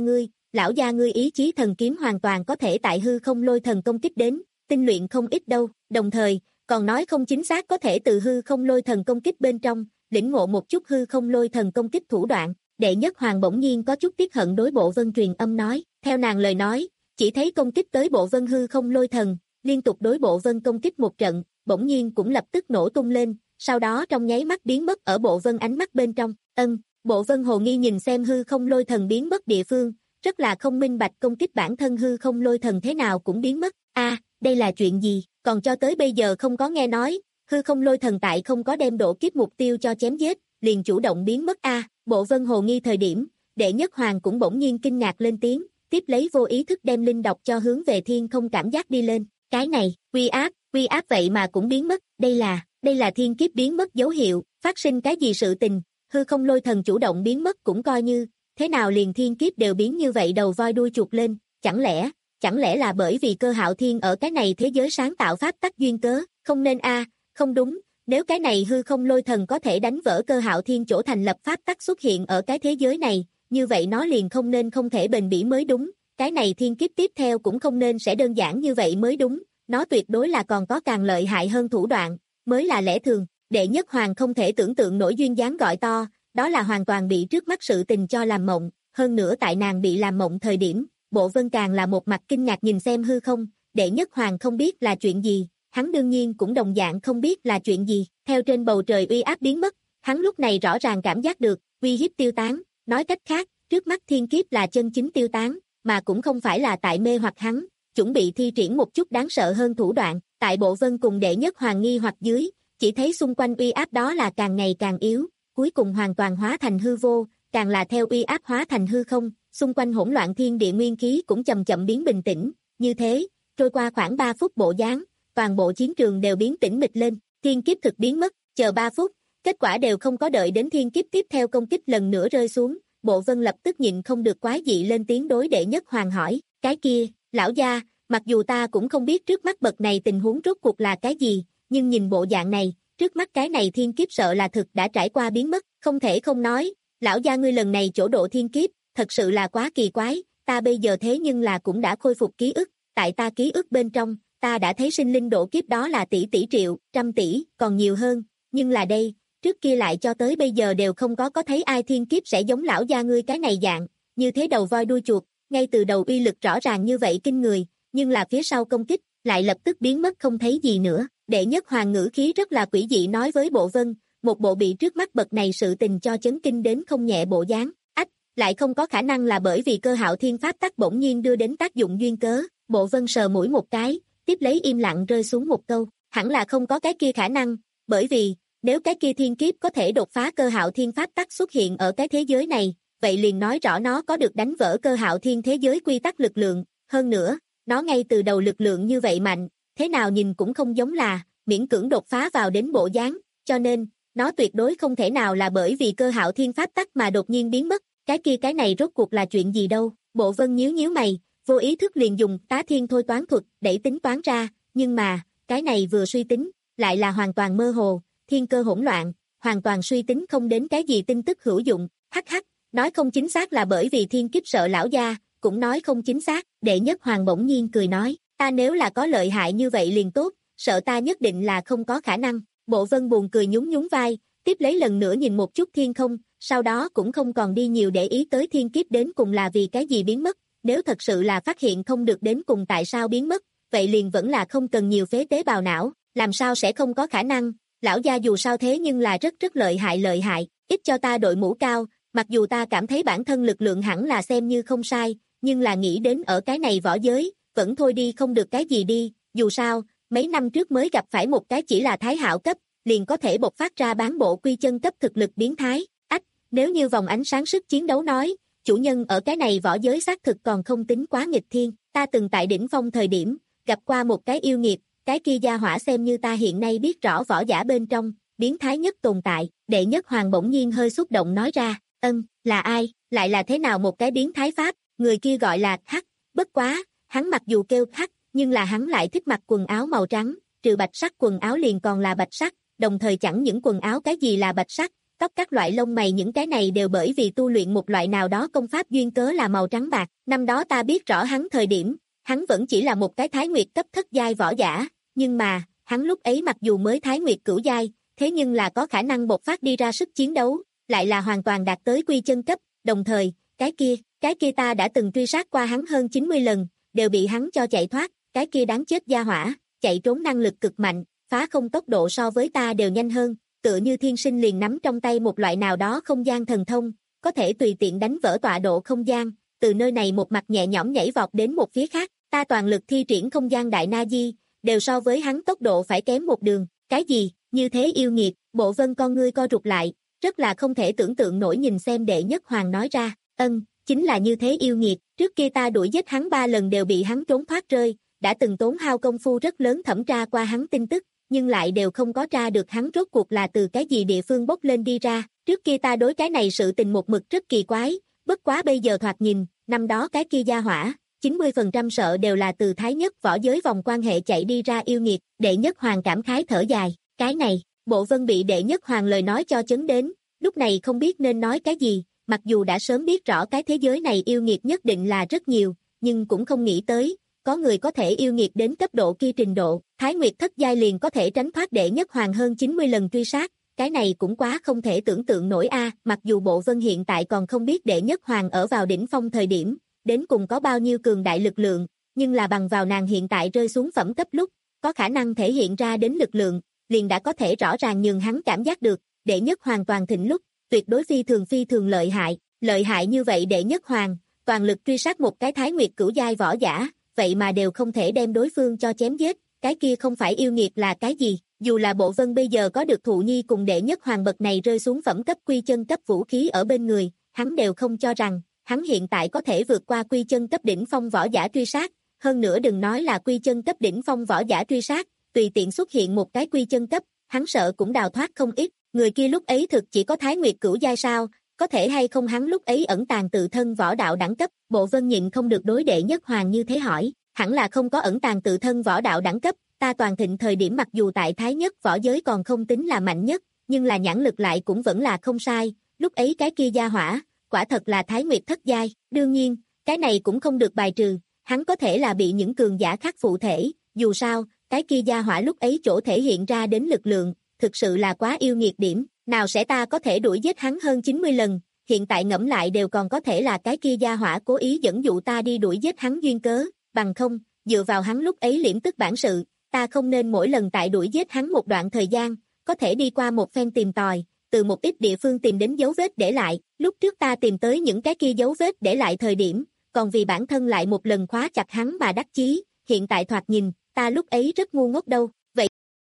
lão gia ngươi ý chí thần kiếm hoàn toàn có thể tại hư không lôi thần công kích đến, tinh luyện không ít đâu, đồng thời, còn nói không chính xác có thể từ hư không lôi thần công kích bên trong, lĩnh ngộ một chút hư không lôi thần công kích thủ đoạn. Đệ Nhất Hoàng bỗng nhiên có chút tiếc hận đối Bộ Vân truyền âm nói, theo nàng lời nói, chỉ thấy công kích tới Bộ Vân hư không lôi thần, liên tục đối Bộ Vân công kích một trận, bỗng nhiên cũng lập tức nổ tung lên, sau đó trong nháy mắt biến mất ở Bộ Vân ánh mắt bên trong. Ân, Bộ Vân hồ nghi nhìn xem hư không lôi thần biến mất địa phương, rất là không minh bạch công kích bản thân hư không lôi thần thế nào cũng biến mất. A, đây là chuyện gì? Còn cho tới bây giờ không có nghe nói, hư không lôi thần tại không có đem độ kiếp mục tiêu cho chém giết, liền chủ động biến mất a. À, Bộ Vân hồ nghi thời điểm, Đệ Nhất Hoàng cũng bỗng nhiên kinh ngạc lên tiếng, tiếp lấy vô ý thức đem linh độc cho hướng về thiên không cảm giác đi lên. Cái này, uy áp, uy áp vậy mà cũng biến mất, đây là, đây là thiên kiếp biến mất dấu hiệu, phát sinh cái gì sự tình, hư không lôi thần chủ động biến mất cũng coi như, thế nào liền thiên kiếp đều biến như vậy đầu voi đuôi chuột lên, chẳng lẽ, chẳng lẽ là bởi vì Cơ Hạo Thiên ở cái này thế giới sáng tạo pháp tắc duyên cớ, không nên a, không đúng, nếu cái này hư không lôi thần có thể đánh vỡ Cơ Hạo Thiên chỗ thành lập pháp tắc xuất hiện ở cái thế giới này, như vậy nó liền không nên không thể bền bỉ mới đúng, cái này thiên kiếp tiếp theo cũng không nên sẽ đơn giản như vậy mới đúng, nó tuyệt đối là còn có càng lợi hại hơn thủ đoạn, mới là lẽ thường. Đệ Nhất Hoàng không thể tưởng tượng nổi duyên dáng gọi to, đó là hoàn toàn bị trước mắt sự tình cho làm mộng, hơn nữa tại nàng bị làm mộng thời điểm, Bộ Vân càng là một mặt kinh ngạc nhìn xem hư không, Đệ Nhất Hoàng không biết là chuyện gì, hắn đương nhiên cũng đồng dạng không biết là chuyện gì, theo trên bầu trời uy áp biến mất, hắn lúc này rõ ràng cảm giác được, uy hiếp tiêu tán, nói cách khác, trước mắt thiên kiếp là chân chính tiêu tán, mà cũng không phải là tại mê hoặc hắn, chuẩn bị thi triển một chút đáng sợ hơn thủ đoạn, tại Bộ Vân cùng Đệ Nhất Hoàng nghi hoặc dưới, chỉ thấy xung quanh uy áp đó là càng ngày càng yếu, cuối cùng hoàn toàn hóa thành hư vô, càng là theo uy áp hóa thành hư không, xung quanh hỗn loạn thiên địa nguyên khí cũng chậm chậm biến bình tĩnh, như thế, trôi qua khoảng ba phút bộ dáng, toàn bộ chiến trường đều biến tĩnh mịch lên, thiên kiếp thực biến mất, chờ ba phút, kết quả đều không có đợi đến thiên kiếp tiếp theo công kích lần nữa rơi xuống, Bộ Vân lập tức nhịn không được quái dị lên tiếng đối Đệ Nhất Hoàng hỏi, cái kia, lão gia, mặc dù ta cũng không biết trước mắt bậc này tình huống rốt cuộc là cái gì, nhưng nhìn bộ dạng này, trước mắt cái này thiên kiếp sợ là thực đã trải qua biến mất, không thể không nói, lão gia ngươi lần này chỗ độ thiên kiếp, thật sự là quá kỳ quái, ta bây giờ thế nhưng là cũng đã khôi phục ký ức, tại ta ký ức bên trong, ta đã thấy sinh linh độ kiếp đó là tỷ tỷ triệu, trăm tỷ, còn nhiều hơn, nhưng là đây, trước kia lại cho tới bây giờ đều không có có thấy ai thiên kiếp sẽ giống lão gia ngươi cái này dạng, như thế đầu voi đuôi chuột, ngay từ đầu uy lực rõ ràng như vậy kinh người, nhưng là phía sau công kích, lại lập tức biến mất không thấy gì nữa. Đệ Nhất Hoàng ngữ khí rất là quỷ dị nói với Bộ Vân, một bộ bị trước mắt bậc này sự tình cho chấn kinh đến không nhẹ bộ dáng, ách, lại không có khả năng là bởi vì Cơ Hạo Thiên pháp tắc bỗng nhiên đưa đến tác dụng duyên cớ. Bộ Vân sờ mũi một cái, tiếp lấy im lặng rơi xuống một câu, hẳn là không có cái kia khả năng, bởi vì, nếu cái kia thiên kiếp có thể đột phá Cơ Hạo Thiên pháp tắc xuất hiện ở cái thế giới này, vậy liền nói rõ nó có được đánh vỡ Cơ Hạo Thiên thế giới quy tắc lực lượng, hơn nữa, nó ngay từ đầu lực lượng như vậy mạnh, thế nào nhìn cũng không giống là miễn cưỡng đột phá vào đến bộ dáng, cho nên, nó tuyệt đối không thể nào là bởi vì Cơ Hạo Thiên pháp tắc mà đột nhiên biến mất, cái kia cái này rốt cuộc là chuyện gì đâu. Bộ Vân nhíu nhíu mày, vô ý thức liền dùng tá thiên thôi toán thuật để tính toán ra, nhưng mà, cái này vừa suy tính, lại là hoàn toàn mơ hồ, thiên cơ hỗn loạn, hoàn toàn suy tính không đến cái gì tin tức hữu dụng, hắc hắc, nói không chính xác là bởi vì thiên kiếp sợ lão gia, cũng nói không chính xác. Đệ Nhất Hoàng bỗng nhiên cười nói, ta nếu là có lợi hại như vậy liền tốt, sợ ta nhất định là không có khả năng. Bộ Vân buồn cười nhún nhún vai, tiếp lấy lần nữa nhìn một chút thiên không, sau đó cũng không còn đi nhiều để ý tới thiên kiếp đến cùng là vì cái gì biến mất, nếu thật sự là phát hiện không được đến cùng tại sao biến mất, vậy liền vẫn là không cần nhiều phế tế bào não, làm sao sẽ không có khả năng, lão gia dù sao thế nhưng là rất rất lợi hại lợi hại, ít cho ta đội mũ cao, mặc dù ta cảm thấy bản thân lực lượng hẳn là xem như không sai, nhưng là nghĩ đến ở cái này võ giới, vẫn thôi đi không được cái gì đi, dù sao, mấy năm trước mới gặp phải một cái chỉ là thái hạo cấp, liền có thể bộc phát ra bán bộ quy chân cấp thực lực biến thái, ách, nếu như vòng ánh sáng sức chiến đấu nói, chủ nhân ở cái này võ giới xác thực còn không tính quá nghịch thiên, ta từng tại đỉnh phong thời điểm, gặp qua một cái yêu nghiệt, cái kia gia hỏa xem như ta hiện nay biết rõ võ giả bên trong, biến thái nhất tồn tại. Đệ Nhất Hoàng bỗng nhiên hơi xúc động nói ra, ân, là ai, lại là thế nào một cái biến thái pháp, người kia gọi là Hắc, bất quá, hắn mặc dù kêu Hắc, nhưng là hắn lại thích mặc quần áo màu trắng, trừ bạch sắc quần áo liền còn là bạch sắc, đồng thời chẳng những quần áo cái gì là bạch sắc, tóc các loại lông mày những cái này đều bởi vì tu luyện một loại nào đó công pháp duyên cớ là màu trắng bạc. Năm đó ta biết rõ hắn thời điểm, hắn vẫn chỉ là một cái Thái Nguyệt cấp thất giai võ giả, nhưng mà, hắn lúc ấy mặc dù mới Thái Nguyệt cửu giai, thế nhưng là có khả năng bộc phát đi ra sức chiến đấu, lại là hoàn toàn đạt tới quy chân cấp, đồng thời, cái kia, cái kia ta đã từng truy sát qua hắn hơn chín mươi lần, đều bị hắn cho chạy thoát, cái kia đáng chết gia hỏa, chạy trốn năng lực cực mạnh, phá không tốc độ so với ta đều nhanh hơn, tựa như thiên sinh liền nắm trong tay một loại nào đó không gian thần thông, có thể tùy tiện đánh vỡ tọa độ không gian, từ nơi này một mặt nhẹ nhõm nhảy vọt đến một phía khác, ta toàn lực thi triển không gian đại na di, đều so với hắn tốc độ phải kém một đường, cái gì, như thế yêu nghiệt, Bộ Vân con ngươi co rụt lại, rất là không thể tưởng tượng nổi nhìn xem Đệ Nhất Hoàng nói ra, ân, chính là như thế yêu nghiệt, trước kia ta đuổi giết hắn ba lần đều bị hắn trốn thoát rơi, đã từng tốn hao công phu rất lớn thẩm tra qua hắn tin tức, nhưng lại đều không có tra được hắn rốt cuộc là từ cái gì địa phương bốc lên đi ra, trước kia ta đối cái này sự tình một mực rất kỳ quái, bất quá bây giờ thoạt nhìn, năm đó cái kia gia hỏa, chín mươi phần trăm sợ đều là từ Thái Nhất võ giới vòng quan hệ chạy đi ra yêu nghiệt, Đệ Nhất Hoàng cảm khái thở dài, cái này, Bộ Vân bị Đệ Nhất Hoàng lời nói cho chấn đến, lúc này không biết nên nói cái gì, mặc dù đã sớm biết rõ cái thế giới này yêu nghiệt nhất định là rất nhiều, nhưng cũng không nghĩ tới, có người có thể yêu nghiệt đến cấp độ kia trình độ, Thái Nguyệt thất giai liền có thể tránh thoát Đệ Nhất Hoàng hơn chín mươi lần truy sát, cái này cũng quá không thể tưởng tượng nổi a. Mặc dù Bộ Vân hiện tại còn không biết Đệ Nhất Hoàng ở vào đỉnh phong thời điểm, đến cùng có bao nhiêu cường đại lực lượng, nhưng là bằng vào nàng hiện tại rơi xuống phẩm cấp lúc, có khả năng thể hiện ra đến lực lượng, liền đã có thể rõ ràng nhường hắn cảm giác được, Đệ Nhất Hoàng toàn thịnh lúc, tuyệt đối phi thường phi thường lợi hại, lợi hại như vậy Đệ Nhất Hoàng, toàn lực truy sát một cái Thái Nguyệt cửu giai võ giả, vậy mà đều không thể đem đối phương cho chém giết, cái kia không phải yêu nghiệt là cái gì, dù là Bộ Vân bây giờ có được Thụ Nhi cùng Đệ Nhất Hoàng bậc này rơi xuống phẩm cấp quy chân cấp vũ khí ở bên người, hắn đều không cho rằng, hắn hiện tại có thể vượt qua quy chân cấp đỉnh phong võ giả truy sát, hơn nữa đừng nói là quy chân cấp đỉnh phong võ giả truy sát, tùy tiện xuất hiện một cái quy chân cấp, hắn sợ cũng đào thoát không ít, người kia lúc ấy thực chỉ có Thái Nguyệt cửu giai sao, có thể hay không hắn lúc ấy ẩn tàng tự thân võ đạo đẳng cấp, Bộ Vân nhịn không được đối Đệ Nhất Hoàng như thế hỏi, hẳn là không có ẩn tàng tự thân võ đạo đẳng cấp, ta toàn thịnh thời điểm mặc dù tại Thái Nhất võ giới còn không tính là mạnh nhất, nhưng là nhãn lực lại cũng vẫn là không sai, lúc ấy cái kia gia hỏa, quả thật là Thái Nguyệt thất giai, đương nhiên, cái này cũng không được bài trừ, hắn có thể là bị những cường giả khác phụ thể, dù sao, cái kia gia hỏa lúc ấy chỗ thể hiện ra đến lực lượng, thực sự là quá yêu nghiệt điểm, nào sẽ ta có thể đuổi giết hắn hơn chín mươi lần, hiện tại ngẫm lại đều còn có thể là cái kia gia hỏa cố ý dẫn dụ ta đi đuổi giết hắn duyên cớ, bằng không, dựa vào hắn lúc ấy liễm tức bản sự, ta không nên mỗi lần tại đuổi giết hắn một đoạn thời gian, có thể đi qua một phen tìm tòi, từ một ít địa phương tìm đến dấu vết để lại, lúc trước ta tìm tới những cái kia dấu vết để lại thời điểm, còn vì bản thân lại một lần khóa chặt hắn mà đắc chí, hiện tại thoạt nhìn, ta lúc ấy rất ngu ngốc đâu, vậy.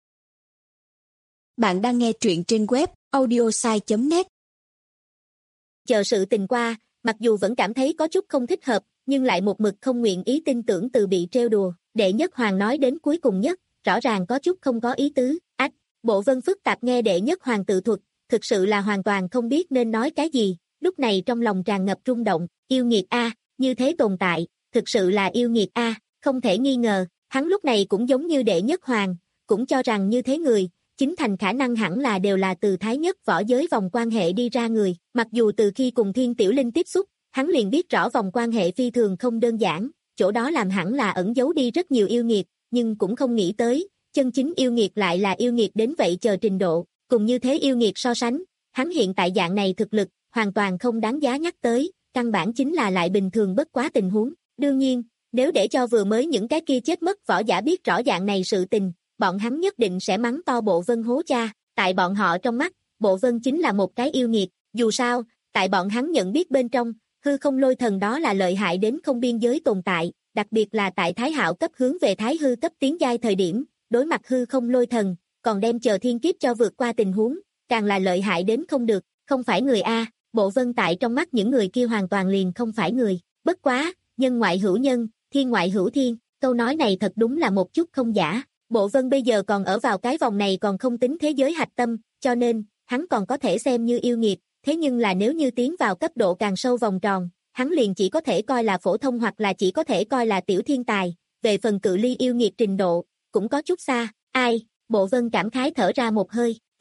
Bạn đang nghe truyện trên web audiosai chấm net. Chờ sự tình qua, mặc dù vẫn cảm thấy có chút không thích hợp, nhưng lại một mực không nguyện ý tin tưởng từ bị trêu đùa, Đệ Nhất Hoàng nói đến cuối cùng nhất, rõ ràng có chút không có ý tứ, ách, Bộ Vân phức tạp nghe Đệ Nhất Hoàng tự thuật, thực sự là hoàn toàn không biết nên nói cái gì, lúc này trong lòng tràn ngập rung động, yêu nghiệt a, như thế tồn tại, thực sự là yêu nghiệt a, không thể nghi ngờ, hắn lúc này cũng giống như Đệ Nhất Hoàng, cũng cho rằng như thế người, chính thành khả năng hẳn là đều là từ Thái Nhất võ giới vòng quan hệ đi ra người, mặc dù từ khi cùng Thiên Tiểu Linh tiếp xúc, hắn liền biết rõ vòng quan hệ phi thường không đơn giản, chỗ đó làm hẳn là ẩn giấu đi rất nhiều yêu nghiệt, nhưng cũng không nghĩ tới, chân chính yêu nghiệt lại là yêu nghiệt đến vậy chờ trình độ, cùng như thế yêu nghiệt so sánh, hắn hiện tại dạng này thực lực, hoàn toàn không đáng giá nhắc tới, căn bản chính là lại bình thường bất quá tình huống, đương nhiên, nếu để cho vừa mới những cái kia chết mất võ giả biết rõ dạng này sự tình, bọn hắn nhất định sẽ mắng to Bộ Vân hố cha, tại bọn họ trong mắt, Bộ Vân chính là một cái yêu nghiệt, dù sao, tại bọn hắn nhận biết bên trong, hư không lôi thần đó là lợi hại đến không biên giới tồn tại, đặc biệt là tại Thái Hạo cấp hướng về Thái hư cấp tiến giai thời điểm, đối mặt hư không lôi thần, còn đem chờ thiên kiếp cho vượt qua tình huống, càng là lợi hại đến không được, không phải người A, Bộ Vân tại trong mắt những người kia hoàn toàn liền không phải người, bất quá, nhân ngoại hữu nhân, thiên ngoại hữu thiên, câu nói này thật đúng là một chút không giả. Bộ Vân bây giờ còn ở vào cái vòng này còn không tính thế giới hạch tâm, cho nên, hắn còn có thể xem như yêu nghiệt, thế nhưng là nếu như tiến vào cấp độ càng sâu vòng tròn, hắn liền chỉ có thể coi là phổ thông hoặc là chỉ có thể coi là tiểu thiên tài, về phần cự ly yêu nghiệt trình độ, cũng có chút xa, ai, Bộ Vân cảm khái thở ra một hơi, tính,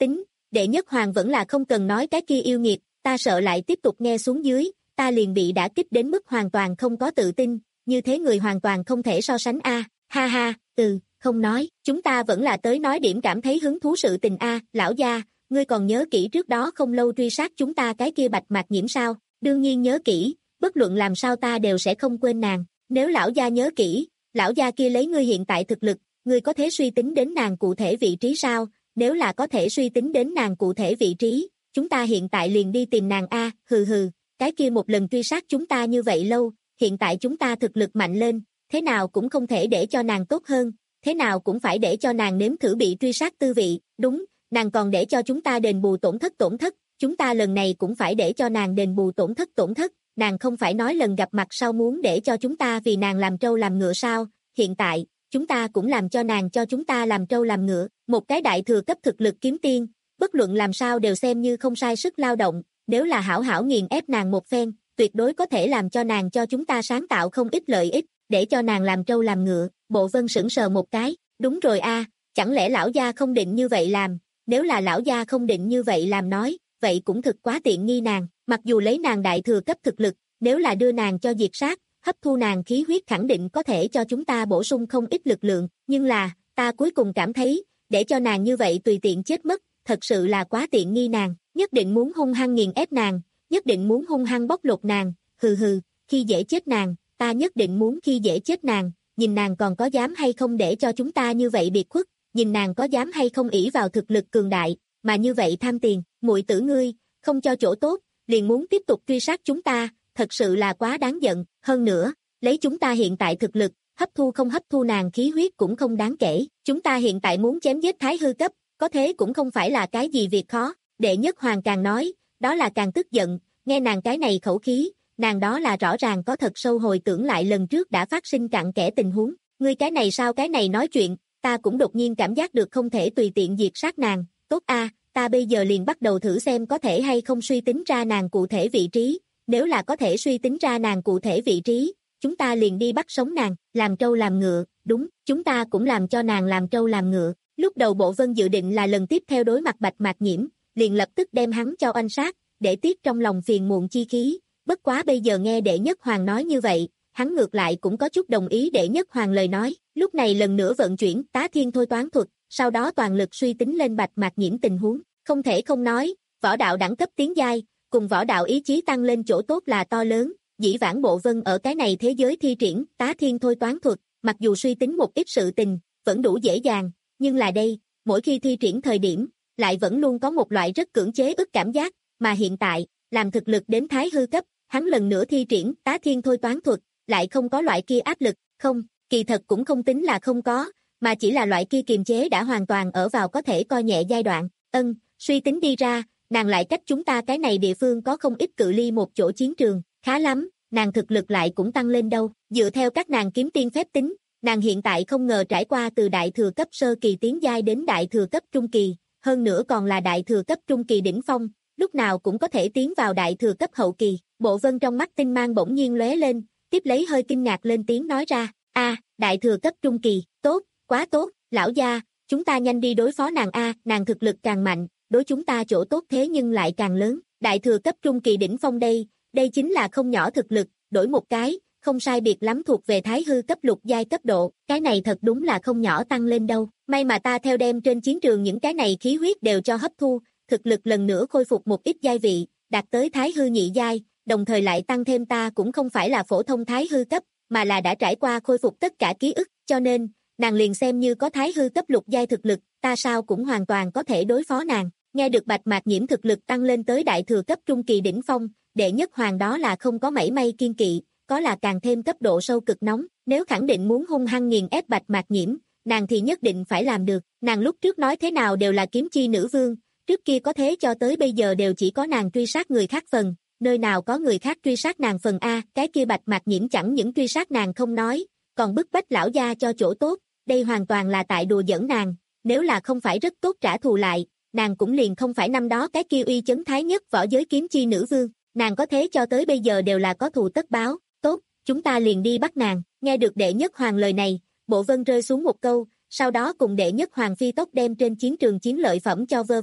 đệ nhất hoàng vẫn là không cần nói cái kia yêu nghiệt, ta sợ lại tiếp tục nghe xuống dưới, ta liền bị đả kích đến mức hoàn toàn không có tự tin, như thế người hoàn toàn không thể so sánh a, ha ha, ừ, không nói, chúng ta vẫn là tới nói điểm cảm thấy hứng thú sự tình a, lão gia, ngươi còn nhớ kỹ trước đó không lâu truy sát chúng ta cái kia Bạch Mạc Nhiễm sao? Đương nhiên nhớ kỹ, bất luận làm sao ta đều sẽ không quên nàng, nếu lão gia nhớ kỹ, lão gia kia lấy ngươi hiện tại thực lực, ngươi có thể suy tính đến nàng cụ thể vị trí sao? Nếu là có thể suy tính đến nàng cụ thể vị trí, chúng ta hiện tại liền đi tìm nàng a, hừ hừ, cái kia một lần truy sát chúng ta như vậy lâu, hiện tại chúng ta thực lực mạnh lên, thế nào cũng không thể để cho nàng tốt hơn, thế nào cũng phải để cho nàng nếm thử bị truy sát tư vị, đúng, nàng còn để cho chúng ta đền bù tổn thất tổn thất, chúng ta lần này cũng phải để cho nàng đền bù tổn thất tổn thất, nàng không phải nói lần gặp mặt sau muốn để cho chúng ta vì nàng làm trâu làm ngựa sao, hiện tại, chúng ta cũng làm cho nàng cho chúng ta làm trâu làm ngựa, một cái đại thừa cấp thực lực kiếm tiên, bất luận làm sao đều xem như không sai sức lao động, nếu là hảo hảo nghiền ép nàng một phen, tuyệt đối có thể làm cho nàng cho chúng ta sáng tạo không ít lợi ích, để cho nàng làm trâu làm ngựa, Bộ Vân sững sờ một cái, đúng rồi a, chẳng lẽ lão gia không định như vậy làm, nếu là lão gia không định như vậy làm nói, vậy cũng thực quá tiện nghi nàng, mặc dù lấy nàng đại thừa cấp thực lực, nếu là đưa nàng cho diệt sát, hấp thu nàng khí huyết khẳng định có thể cho chúng ta bổ sung không ít lực lượng, nhưng là, ta cuối cùng cảm thấy, để cho nàng như vậy tùy tiện chết mất, thật sự là quá tiện nghi nàng, nhất định muốn hung hăng nghiền ép nàng, nhất định muốn hung hăng bóc lột nàng, hừ hừ, khi dễ chết nàng, ta nhất định muốn khi dễ chết nàng, nhìn nàng còn có dám hay không để cho chúng ta như vậy biệt khuất, nhìn nàng có dám hay không ỷ vào thực lực cường đại, mà như vậy tham tiền, muội tử ngươi, không cho chỗ tốt, liền muốn tiếp tục truy sát chúng ta, thật sự là quá đáng giận, hơn nữa, lấy chúng ta hiện tại thực lực, hấp thu không hấp thu nàng khí huyết cũng không đáng kể, chúng ta hiện tại muốn chém giết thái hư cấp, có thế cũng không phải là cái gì việc khó, đệ nhất hoàng càng nói, đó là càng tức giận, nghe nàng cái này khẩu khí, nàng đó là rõ ràng có thật sâu hồi tưởng lại lần trước đã phát sinh cặn kẽ tình huống, ngươi cái này sao cái này nói chuyện, ta cũng đột nhiên cảm giác được không thể tùy tiện diệt sát nàng, tốt a, ta bây giờ liền bắt đầu thử xem có thể hay không suy tính ra nàng cụ thể vị trí, nếu là có thể suy tính ra nàng cụ thể vị trí, chúng ta liền đi bắt sống nàng, làm trâu làm ngựa, đúng, chúng ta cũng làm cho nàng làm trâu làm ngựa, lúc đầu Bộ Vân dự định là lần tiếp theo đối mặt Bạch Mạc Nhiễm, liền lập tức đem hắn cho oanh sát, để tiếc trong lòng phiền muộn chi khí, bất quá bây giờ nghe đệ nhất hoàng nói như vậy, hắn ngược lại cũng có chút đồng ý đệ nhất hoàng lời nói, lúc này lần nữa vận chuyển tá thiên thôi toán thuật, sau đó toàn lực suy tính lên Bạch Mạc Nhiễm tình huống, không thể không nói, võ đạo đẳng cấp tiến giai, cùng võ đạo ý chí tăng lên chỗ tốt là to lớn, dĩ vãng Bộ Vân ở cái này thế giới thi triển tá thiên thôi toán thuật, mặc dù suy tính một ít sự tình, vẫn đủ dễ dàng, nhưng là đây, mỗi khi thi triển thời điểm, lại vẫn luôn có một loại rất cưỡng chế ức cảm giác, mà hiện tại, làm thực lực đến thái hư cấp, hắn lần nữa thi triển tá thiên thôi toán thuật, lại không có loại kia áp lực, không, kỳ thật cũng không tính là không có, mà chỉ là loại kia kiềm chế đã hoàn toàn ở vào có thể coi nhẹ giai đoạn, ân, suy tính đi ra, nàng lại cách chúng ta cái này địa phương có không ít cự ly một chỗ chiến trường, khá lắm, nàng thực lực lại cũng tăng lên đâu, dựa theo các nàng kiếm tiên phép tính, nàng hiện tại không ngờ trải qua từ đại thừa cấp sơ kỳ tiến giai đến đại thừa cấp trung kỳ, hơn nữa còn là đại thừa cấp trung kỳ đỉnh phong, lúc nào cũng có thể tiến vào đại thừa cấp hậu kỳ, Bộ Vân trong mắt tinh mang bỗng nhiên lóe lên, tiếp lấy hơi kinh ngạc lên tiếng nói ra, a, đại thừa cấp trung kỳ, tốt, quá tốt, lão gia, chúng ta nhanh đi đối phó nàng a, nàng thực lực càng mạnh, đối chúng ta chỗ tốt thế nhưng lại càng lớn, đại thừa cấp trung kỳ đỉnh phong đây, đây chính là không nhỏ thực lực, đổi một cái, không sai biệt lắm thuộc về thái hư cấp lục giai cấp độ, cái này thật đúng là không nhỏ tăng lên đâu, may mà ta theo đem trên chiến trường những cái này khí huyết đều cho hấp thu, thực lực lần nữa khôi phục một ít giai vị, đạt tới thái hư nhị giai, đồng thời lại tăng thêm ta cũng không phải là phổ thông thái hư cấp, mà là đã trải qua khôi phục tất cả ký ức, cho nên, nàng liền xem như có thái hư cấp lục giai thực lực, ta sao cũng hoàn toàn có thể đối phó nàng. Nghe được Bạch Mạc Nhiễm thực lực tăng lên tới đại thừa cấp trung kỳ đỉnh phong, đệ nhất hoàng đó là không có mảy may kiên kỵ, có là càng thêm cấp độ sâu cực nóng, nếu khẳng định muốn hung hăng nghiền ép Bạch Mạc Nhiễm, nàng thì nhất định phải làm được, nàng lúc trước nói thế nào đều là kiếm chi nữ vương, trước kia có thế cho tới bây giờ đều chỉ có nàng truy sát người khác phần, nơi nào có người khác truy sát nàng phần a, cái kia Bạch Mạc Nhiễm chẳng những truy sát nàng không nói, còn bức bách lão gia cho chỗ tốt, đây hoàn toàn là tại đùa giỡn nàng, nếu là không phải rất tốt trả thù lại, nàng cũng liền không phải năm đó cái kia uy chấn thái nhất võ giới kiếm chi nữ vương, nàng có thế cho tới bây giờ đều là có thù tất báo, tốt, chúng ta liền đi bắt nàng, nghe được đệ nhất hoàng lời này, Bộ Vân rơi xuống một câu, sau đó cùng đệ nhất hoàng phi tốc đem trên chiến trường chiến lợi phẩm cho vơ vét,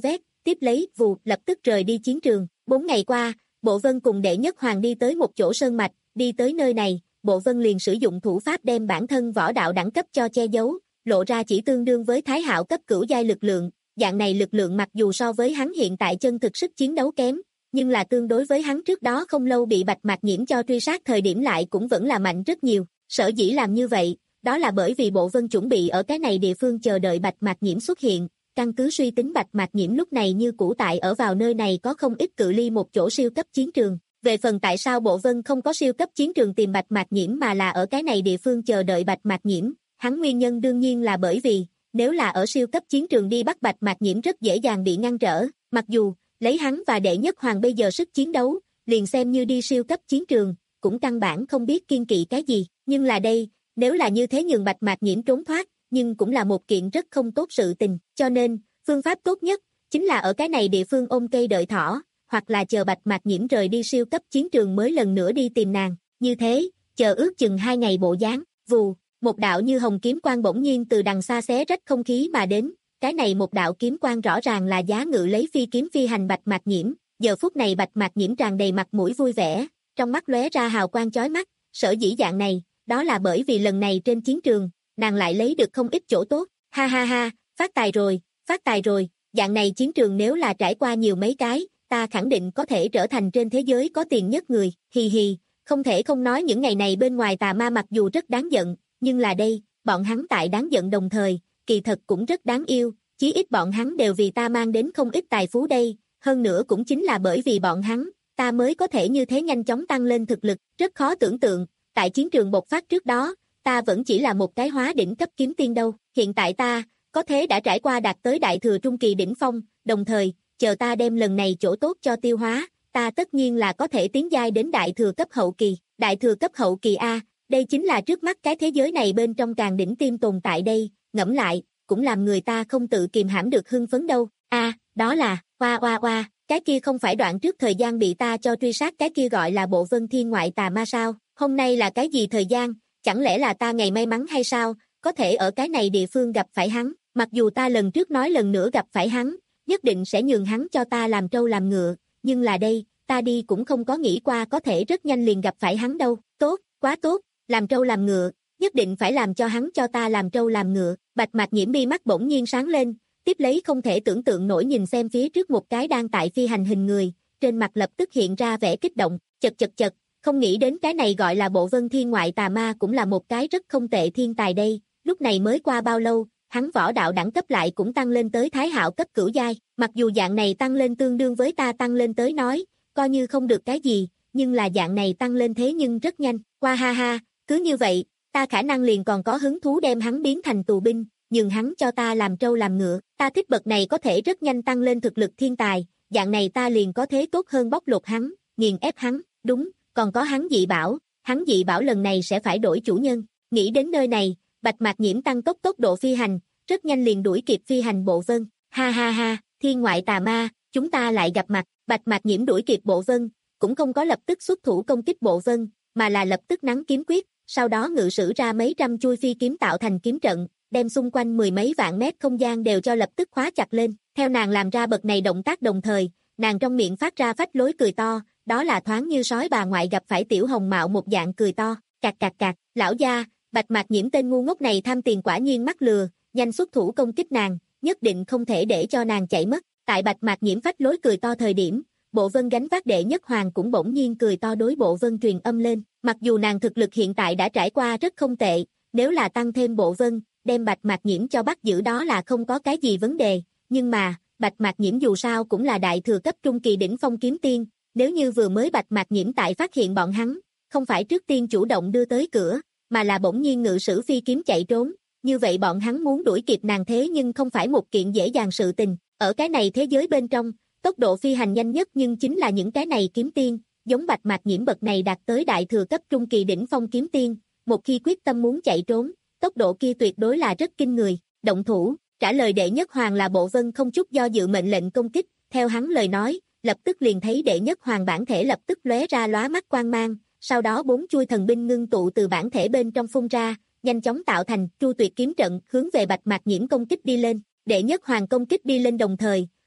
tiếp lấy vù lập tức rời đi chiến trường. Bốn ngày qua, Bộ Vân cùng đệ nhất hoàng đi tới một chỗ sơn mạch, đi tới nơi này, Bộ Vân liền sử dụng thủ pháp đem bản thân võ đạo đẳng cấp cho che giấu, lộ ra chỉ tương đương với Thái Hạo cấp cửu giai lực lượng, dạng này lực lượng mặc dù so với hắn hiện tại chân thực sức chiến đấu kém, nhưng là tương đối với hắn trước đó không lâu bị Bạch Mạc Nhiễm cho truy sát thời điểm lại cũng vẫn là mạnh rất nhiều. Sở dĩ làm như vậy, đó là bởi vì Bộ Vân chuẩn bị ở cái này địa phương chờ đợi Bạch Mạc Nhiễm xuất hiện, căn cứ suy tính Bạch Mạc Nhiễm lúc này như cũ tại ở vào nơi này có không ít cự ly một chỗ siêu cấp chiến trường. Về phần tại sao Bộ Vân không có siêu cấp chiến trường tìm Bạch Mạc Nhiễm mà là ở cái này địa phương chờ đợi Bạch Mạc Nhiễm, hắn nguyên nhân đương nhiên là bởi vì, nếu là ở siêu cấp chiến trường đi bắt Bạch Mạc Nhiễm rất dễ dàng bị ngăn trở, mặc dù, lấy hắn và đệ nhất hoàng bây giờ sức chiến đấu, liền xem như đi siêu cấp chiến trường, cũng căn bản không biết kiên kỵ cái gì, nhưng là đây, nếu là như thế nhường Bạch Mạc Nhiễm trốn thoát, nhưng cũng là một kiện rất không tốt sự tình, cho nên, phương pháp tốt nhất, chính là ở cái này địa phương ôm cây đợi thỏ, hoặc là chờ Bạch Mạc Nhiễm rời đi siêu cấp chiến trường mới lần nữa đi tìm nàng, như thế, chờ ước chừng hai ngày bộ dáng, vù, một đạo như hồng kiếm quang bỗng nhiên từ đằng xa xé rách không khí mà đến, cái này một đạo kiếm quang rõ ràng là giá ngự lấy phi kiếm phi hành Bạch Mạc Nhiễm, giờ phút này Bạch Mạc Nhiễm tràn đầy mặt mũi vui vẻ, trong mắt lóe ra hào quang chói mắt, sở dĩ dạng này, đó là bởi vì lần này trên chiến trường, nàng lại lấy được không ít chỗ tốt, ha ha ha, phát tài rồi, phát tài rồi, dạng này chiến trường nếu là trải qua nhiều mấy cái, ta khẳng định có thể trở thành trên thế giới có tiền nhất người, hì hì, không thể không nói những ngày này bên ngoài tà ma mặc dù rất đáng giận, nhưng là đây, bọn hắn tại đáng giận đồng thời, kỳ thật cũng rất đáng yêu, chí ít bọn hắn đều vì ta mang đến không ít tài phú đây, hơn nữa cũng chính là bởi vì bọn hắn, ta mới có thể như thế nhanh chóng tăng lên thực lực, rất khó tưởng tượng, tại chiến trường bộc phát trước đó, ta vẫn chỉ là một cái hóa đỉnh cấp kiếm tiên đâu, hiện tại ta, có thế đã trải qua đạt tới đại thừa trung kỳ đỉnh phong, đồng thời, chờ ta đem lần này chỗ tốt cho tiêu hóa, ta tất nhiên là có thể tiến giai đến đại thừa cấp hậu kỳ, đại thừa cấp hậu kỳ A, đây chính là trước mắt cái thế giới này bên trong càng đỉnh tim tồn tại đây, ngẫm lại, cũng làm người ta không tự kìm hãm được hưng phấn đâu, A, đó là, oa oa oa, cái kia không phải đoạn trước thời gian bị ta cho truy sát cái kia gọi là Bộ Vân Thiên ngoại tà ma sao, hôm nay là cái gì thời gian, chẳng lẽ là ta ngày may mắn hay sao, có thể ở cái này địa phương gặp phải hắn, mặc dù ta lần trước nói lần nữa gặp phải hắn, nhất định sẽ nhường hắn cho ta làm trâu làm ngựa, nhưng là đây, ta đi cũng không có nghĩ qua có thể rất nhanh liền gặp phải hắn đâu, tốt, quá tốt, làm trâu làm ngựa, nhất định phải làm cho hắn cho ta làm trâu làm ngựa, Bạch Mạc Nhiễm mi mắt bỗng nhiên sáng lên, tiếp lấy không thể tưởng tượng nổi nhìn xem phía trước một cái đang tại phi hành hình người, trên mặt lập tức hiện ra vẻ kích động, chật chật chật, không nghĩ đến cái này gọi là Bộ Vân Thiên ngoại tà ma cũng là một cái rất không tệ thiên tài đây, lúc này mới qua bao lâu, hắn võ đạo đẳng cấp lại cũng tăng lên tới Thái Hạo cấp cửu giai, mặc dù dạng này tăng lên tương đương với ta tăng lên tới nói, coi như không được cái gì, nhưng là dạng này tăng lên thế nhưng rất nhanh, qua ha ha, cứ như vậy, ta khả năng liền còn có hứng thú đem hắn biến thành tù binh, nhường hắn cho ta làm trâu làm ngựa, ta thích bậc này có thể rất nhanh tăng lên thực lực thiên tài, dạng này ta liền có thế tốt hơn bóc lột hắn, nghiền ép hắn, đúng, còn có hắn dị bảo, hắn dị bảo lần này sẽ phải đổi chủ nhân, nghĩ đến nơi này, Bạch Mạc Nhiễm tăng tốc tốc độ phi hành, rất nhanh liền đuổi kịp phi hành Bộ Vân, ha ha ha, thiên ngoại tà ma, chúng ta lại gặp mặt, Bạch Mạc Nhiễm đuổi kịp Bộ Vân, cũng không có lập tức xuất thủ công kích Bộ Vân, mà là lập tức nắng kiếm quyết, sau đó ngự sử ra mấy trăm chui phi kiếm tạo thành kiếm trận, đem xung quanh mười mấy vạn mét không gian đều cho lập tức khóa chặt lên, theo nàng làm ra bậc này động tác đồng thời, nàng trong miệng phát ra phách lối cười to, đó là thoáng như sói bà ngoại gặp phải tiểu hồng mạo một dạng cười to, cạc cạc cạc, lão gia, Bạch Mạc Nhiễm tên ngu ngốc này tham tiền quả nhiên mắc lừa, nhanh xuất thủ công kích nàng, nhất định không thể để cho nàng chạy mất, tại Bạch Mạc Nhiễm phách lối cười to thời điểm, Bộ Vân gánh vác đệ nhất hoàng cũng bỗng nhiên cười to đối Bộ Vân truyền âm lên, mặc dù nàng thực lực hiện tại đã trải qua rất không tệ, nếu là tăng thêm Bộ Vân, đem Bạch Mạc Nhiễm cho bắt giữ đó là không có cái gì vấn đề, nhưng mà, Bạch Mạc Nhiễm dù sao cũng là đại thừa cấp trung kỳ đỉnh phong kiếm tiên, nếu như vừa mới Bạch Mạc Nhiễm tại phát hiện bọn hắn, không phải trước tiên chủ động đưa tới cửa, mà là bỗng nhiên ngự sử phi kiếm chạy trốn, như vậy bọn hắn muốn đuổi kịp nàng thế nhưng không phải một kiện dễ dàng sự tình, ở cái này thế giới bên trong, tốc độ phi hành nhanh nhất nhưng chính là những cái này kiếm tiên, giống Bạch Mạc Nhiễm bậc này đạt tới đại thừa cấp trung kỳ đỉnh phong kiếm tiên, một khi quyết tâm muốn chạy trốn, tốc độ kia tuyệt đối là rất kinh người, động thủ, trả lời đệ nhất hoàng là Bộ Vân không chút do dự mệnh lệnh công kích, theo hắn lời nói, lập tức liền thấy đệ nhất hoàng bản thể lập tức lóe ra lóa mắt quang mang, sau đó bốn chuôi thần binh ngưng tụ từ bản thể bên trong phun ra, nhanh chóng tạo thành Tru Tuyệt kiếm trận hướng về Bạch Mạc Nhiễm công kích đi lên, đệ nhất hoàng công kích đi lên đồng thời,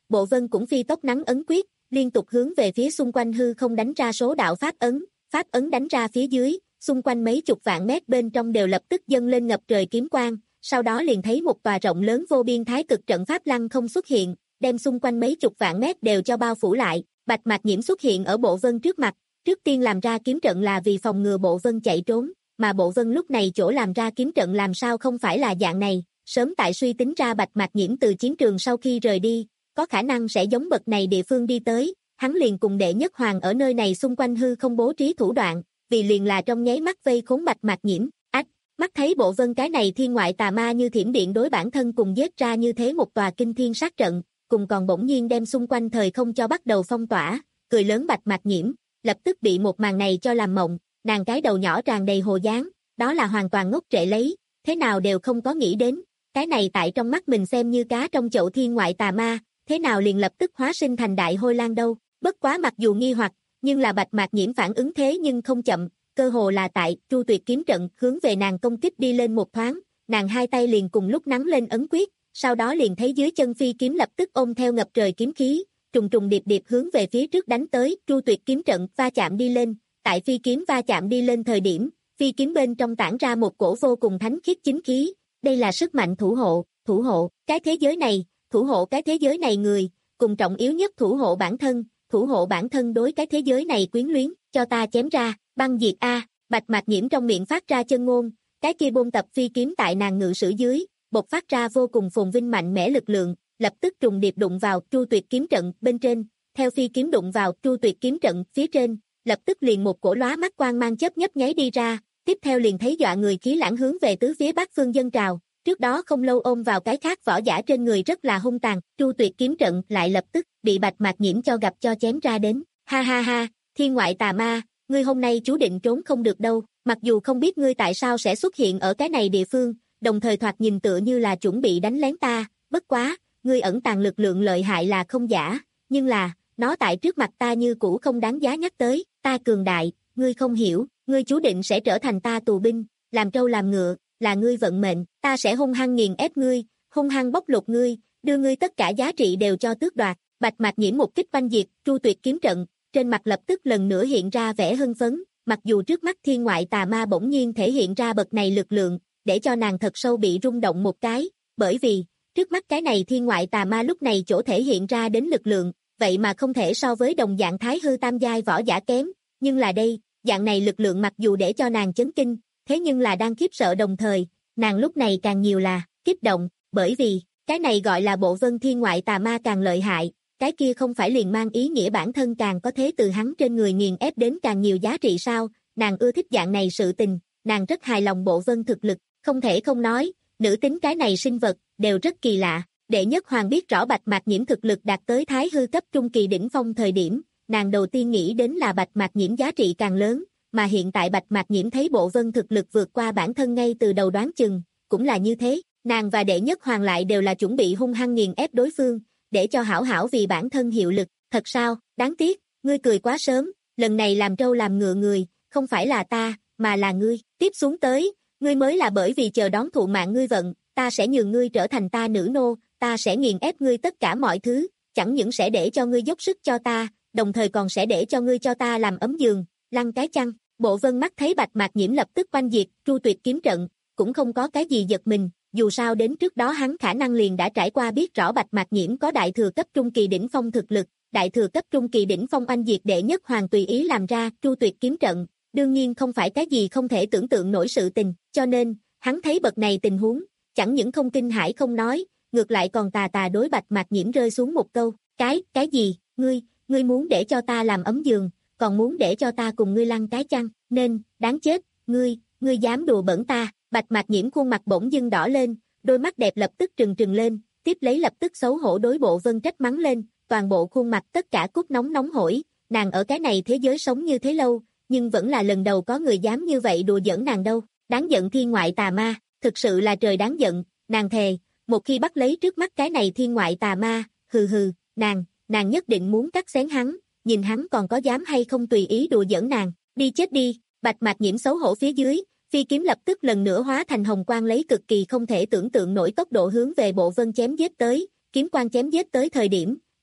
Bộ Vân cũng phi tốc nắng ấn quyết, liên tục hướng về phía xung quanh hư không đánh ra số đạo pháp ấn, pháp ấn đánh ra phía dưới, xung quanh mấy chục vạn mét bên trong đều lập tức dâng lên ngập trời kiếm quang, sau đó liền thấy một tòa rộng lớn vô biên thái cực trận pháp lăng không xuất hiện, đem xung quanh mấy chục vạn mét đều cho bao phủ lại. Bạch Mạc Nhiễm xuất hiện ở Bộ Vân trước mặt, trước tiên làm ra kiếm trận là vì phòng ngừa Bộ Vân chạy trốn, mà Bộ Vân lúc này chỗ làm ra kiếm trận làm sao không phải là dạng này, sớm tại suy tính ra Bạch Mạc Nhiễm từ chiến trường sau khi rời đi, có khả năng sẽ giống bậc này địa phương đi tới, hắn liền cùng đệ nhất hoàng ở nơi này xung quanh hư không bố trí thủ đoạn, vì liền là trong nháy mắt vây khốn Bạch Mạc Nhiễm. Ách, mắt thấy Bộ Vân cái này thiên ngoại tà ma như thiểm điện đối bản thân cùng giết ra như thế một tòa kinh thiên sát trận, cùng còn bỗng nhiên đem xung quanh thời không cho bắt đầu phong tỏa, cười lớn Bạch Mạc Nhiễm, lập tức bị một màn này cho làm mộng, nàng cái đầu nhỏ tràn đầy hồ dáng, đó là hoàn toàn ngốc trệ lấy, thế nào đều không có nghĩ đến, cái này tại trong mắt mình xem như cá trong chậu thiên ngoại tà ma, thế nào liền lập tức hóa sinh thành đại hôi lang đâu, bất quá mặc dù nghi hoặc, nhưng là Bạch Mạc Nhiễm phản ứng thế nhưng không chậm, cơ hồ là tại Tru Tuyệt kiếm trận hướng về nàng công kích đi lên một thoáng, nàng hai tay liền cùng lúc nắm lên ấn quyết, sau đó liền thấy dưới chân phi kiếm lập tức ôm theo ngập trời kiếm khí, trùng trùng điệp điệp hướng về phía trước đánh tới, Tru Tuyệt kiếm trận va chạm đi lên, tại phi kiếm va chạm đi lên thời điểm, phi kiếm bên trong tản ra một cổ vô cùng thánh khiết chính khí, đây là sức mạnh thủ hộ, thủ hộ cái thế giới này, thủ hộ cái thế giới này người, cùng trọng yếu nhất thủ hộ bản thân, thủ hộ bản thân đối cái thế giới này quyến luyến, cho ta chém ra, băng diệt a. Bạch Mạc Nhiễm trong miệng phát ra chân ngôn, cái kia bôn tập phi kiếm tại nàng ngự sử dưới, bộc phát ra vô cùng phồn vinh mạnh mẽ lực lượng, lập tức trùng điệp đụng vào Tru Tuyệt kiếm trận bên trên, theo phi kiếm đụng vào Tru Tuyệt kiếm trận phía trên, lập tức liền một cổ lóa mắt quang mang chớp nhấp nháy đi ra, tiếp theo liền thấy dọa người khí lãng hướng về tứ phía bát phương dân trào, trước đó không lâu ôm vào cái khác võ giả trên người rất là hung tàn, Tru Tuyệt kiếm trận lại lập tức bị Bạch Mạc Nhiễm cho gặp cho chém ra đến, ha ha ha, thiên ngoại tà ma, ngươi hôm nay chú định trốn không được đâu, mặc dù không biết ngươi tại sao sẽ xuất hiện ở cái này địa phương, đồng thời thoạt nhìn tựa như là chuẩn bị đánh lén ta, bất quá, ngươi ẩn tàng lực lượng lợi hại là không giả, nhưng là, nó tại trước mặt ta như cũ không đáng giá nhắc tới, ta cường đại, ngươi không hiểu, ngươi chú định sẽ trở thành ta tù binh, làm trâu làm ngựa, là ngươi vận mệnh, ta sẽ hung hăng nghiền ép ngươi, hung hăng bóc lột ngươi, đưa ngươi tất cả giá trị đều cho tước đoạt. Bạch Mạc Nhiễm một kích oanh diệt, Tru Tuyệt kiếm trận, trên mặt lập tức lần nữa hiện ra vẻ hưng phấn, mặc dù trước mắt thiên ngoại tà ma bỗng nhiên thể hiện ra bậc này lực lượng, để cho nàng thật sâu bị rung động một cái, bởi vì, trước mắt cái này thiên ngoại tà ma lúc này chỗ thể hiện ra đến lực lượng, vậy mà không thể so với đồng dạng thái hư tam giai võ giả kém, nhưng là đây, dạng này lực lượng mặc dù để cho nàng chấn kinh, thế nhưng là đang khiếp sợ đồng thời, nàng lúc này càng nhiều là kích động, bởi vì, cái này gọi là Bộ Vân thiên ngoại tà ma càng lợi hại, cái kia không phải liền mang ý nghĩa bản thân càng có thế từ hắn trên người nghiền ép đến càng nhiều giá trị sao, nàng ưa thích dạng này sự tình, nàng rất hài lòng Bộ Vân thực lực, không thể không nói, nữ tính cái này sinh vật, đều rất kỳ lạ, đệ nhất hoàng biết rõ Bạch Mạc Nhiễm thực lực đạt tới thái hư cấp trung kỳ đỉnh phong thời điểm, nàng đầu tiên nghĩ đến là Bạch Mạc Nhiễm giá trị càng lớn, mà hiện tại Bạch Mạc Nhiễm thấy Bộ Vân thực lực vượt qua bản thân ngay từ đầu đoán chừng, cũng là như thế, nàng và đệ nhất hoàng lại đều là chuẩn bị hung hăng nghiền ép đối phương, để cho hảo hảo vì bản thân hiệu lực, thật sao, đáng tiếc, ngươi cười quá sớm, lần này làm trâu làm ngựa người, không phải là ta, mà là ngươi, tiếp xuống tới, ngươi mới là bởi vì chờ đón thụ mạng ngươi vận, ta sẽ nhường ngươi trở thành ta nữ nô, ta sẽ nghiền ép ngươi tất cả mọi thứ, chẳng những sẽ để cho ngươi dốc sức cho ta, đồng thời còn sẽ để cho ngươi cho ta làm ấm giường, lăn cái chăn. Bộ Vân mắt thấy Bạch Mạc Nhiễm lập tức oanh diệt, Tru Tuyệt kiếm trận, cũng không có cái gì giật mình, dù sao đến trước đó hắn khả năng liền đã trải qua biết rõ Bạch Mạc Nhiễm có đại thừa cấp trung kỳ đỉnh phong thực lực, đại thừa cấp trung kỳ đỉnh phong oanh diệt đệ nhất hoàng tùy ý làm ra Tru Tuyệt kiếm trận, đương nhiên không phải cái gì không thể tưởng tượng nổi sự tình, cho nên, hắn thấy bậc này tình huống, chẳng những không kinh hãi không nói, ngược lại còn tà tà đối Bạch Mạc Nhiễm rơi xuống một câu, cái, cái gì, ngươi, ngươi muốn để cho ta làm ấm giường, còn muốn để cho ta cùng ngươi lăn cái chăn, nên, đáng chết, ngươi, ngươi dám đùa bẩn ta, Bạch Mạc Nhiễm khuôn mặt bỗng dưng đỏ lên, đôi mắt đẹp lập tức trừng trừng lên, tiếp lấy lập tức xấu hổ đối Bộ Vân trách mắng lên, toàn bộ khuôn mặt tất cả cốt nóng nóng hổi, nàng ở cái này thế giới sống như thế lâu, nhưng vẫn là lần đầu có người dám như vậy đùa giỡn nàng đâu, đáng giận thiên ngoại tà ma, thực sự là trời đáng giận, nàng thề, một khi bắt lấy trước mắt cái này thiên ngoại tà ma, hừ hừ, nàng, nàng nhất định muốn cắt xén hắn, nhìn hắn còn có dám hay không tùy ý đùa giỡn nàng, đi chết đi, Bạch Mạc Nhiễm xấu hổ phía dưới, phi kiếm lập tức lần nữa hóa thành hồng quang lấy cực kỳ không thể tưởng tượng nổi tốc độ hướng về Bộ Vân chém giết tới, kiếm quang chém giết tới thời điểm,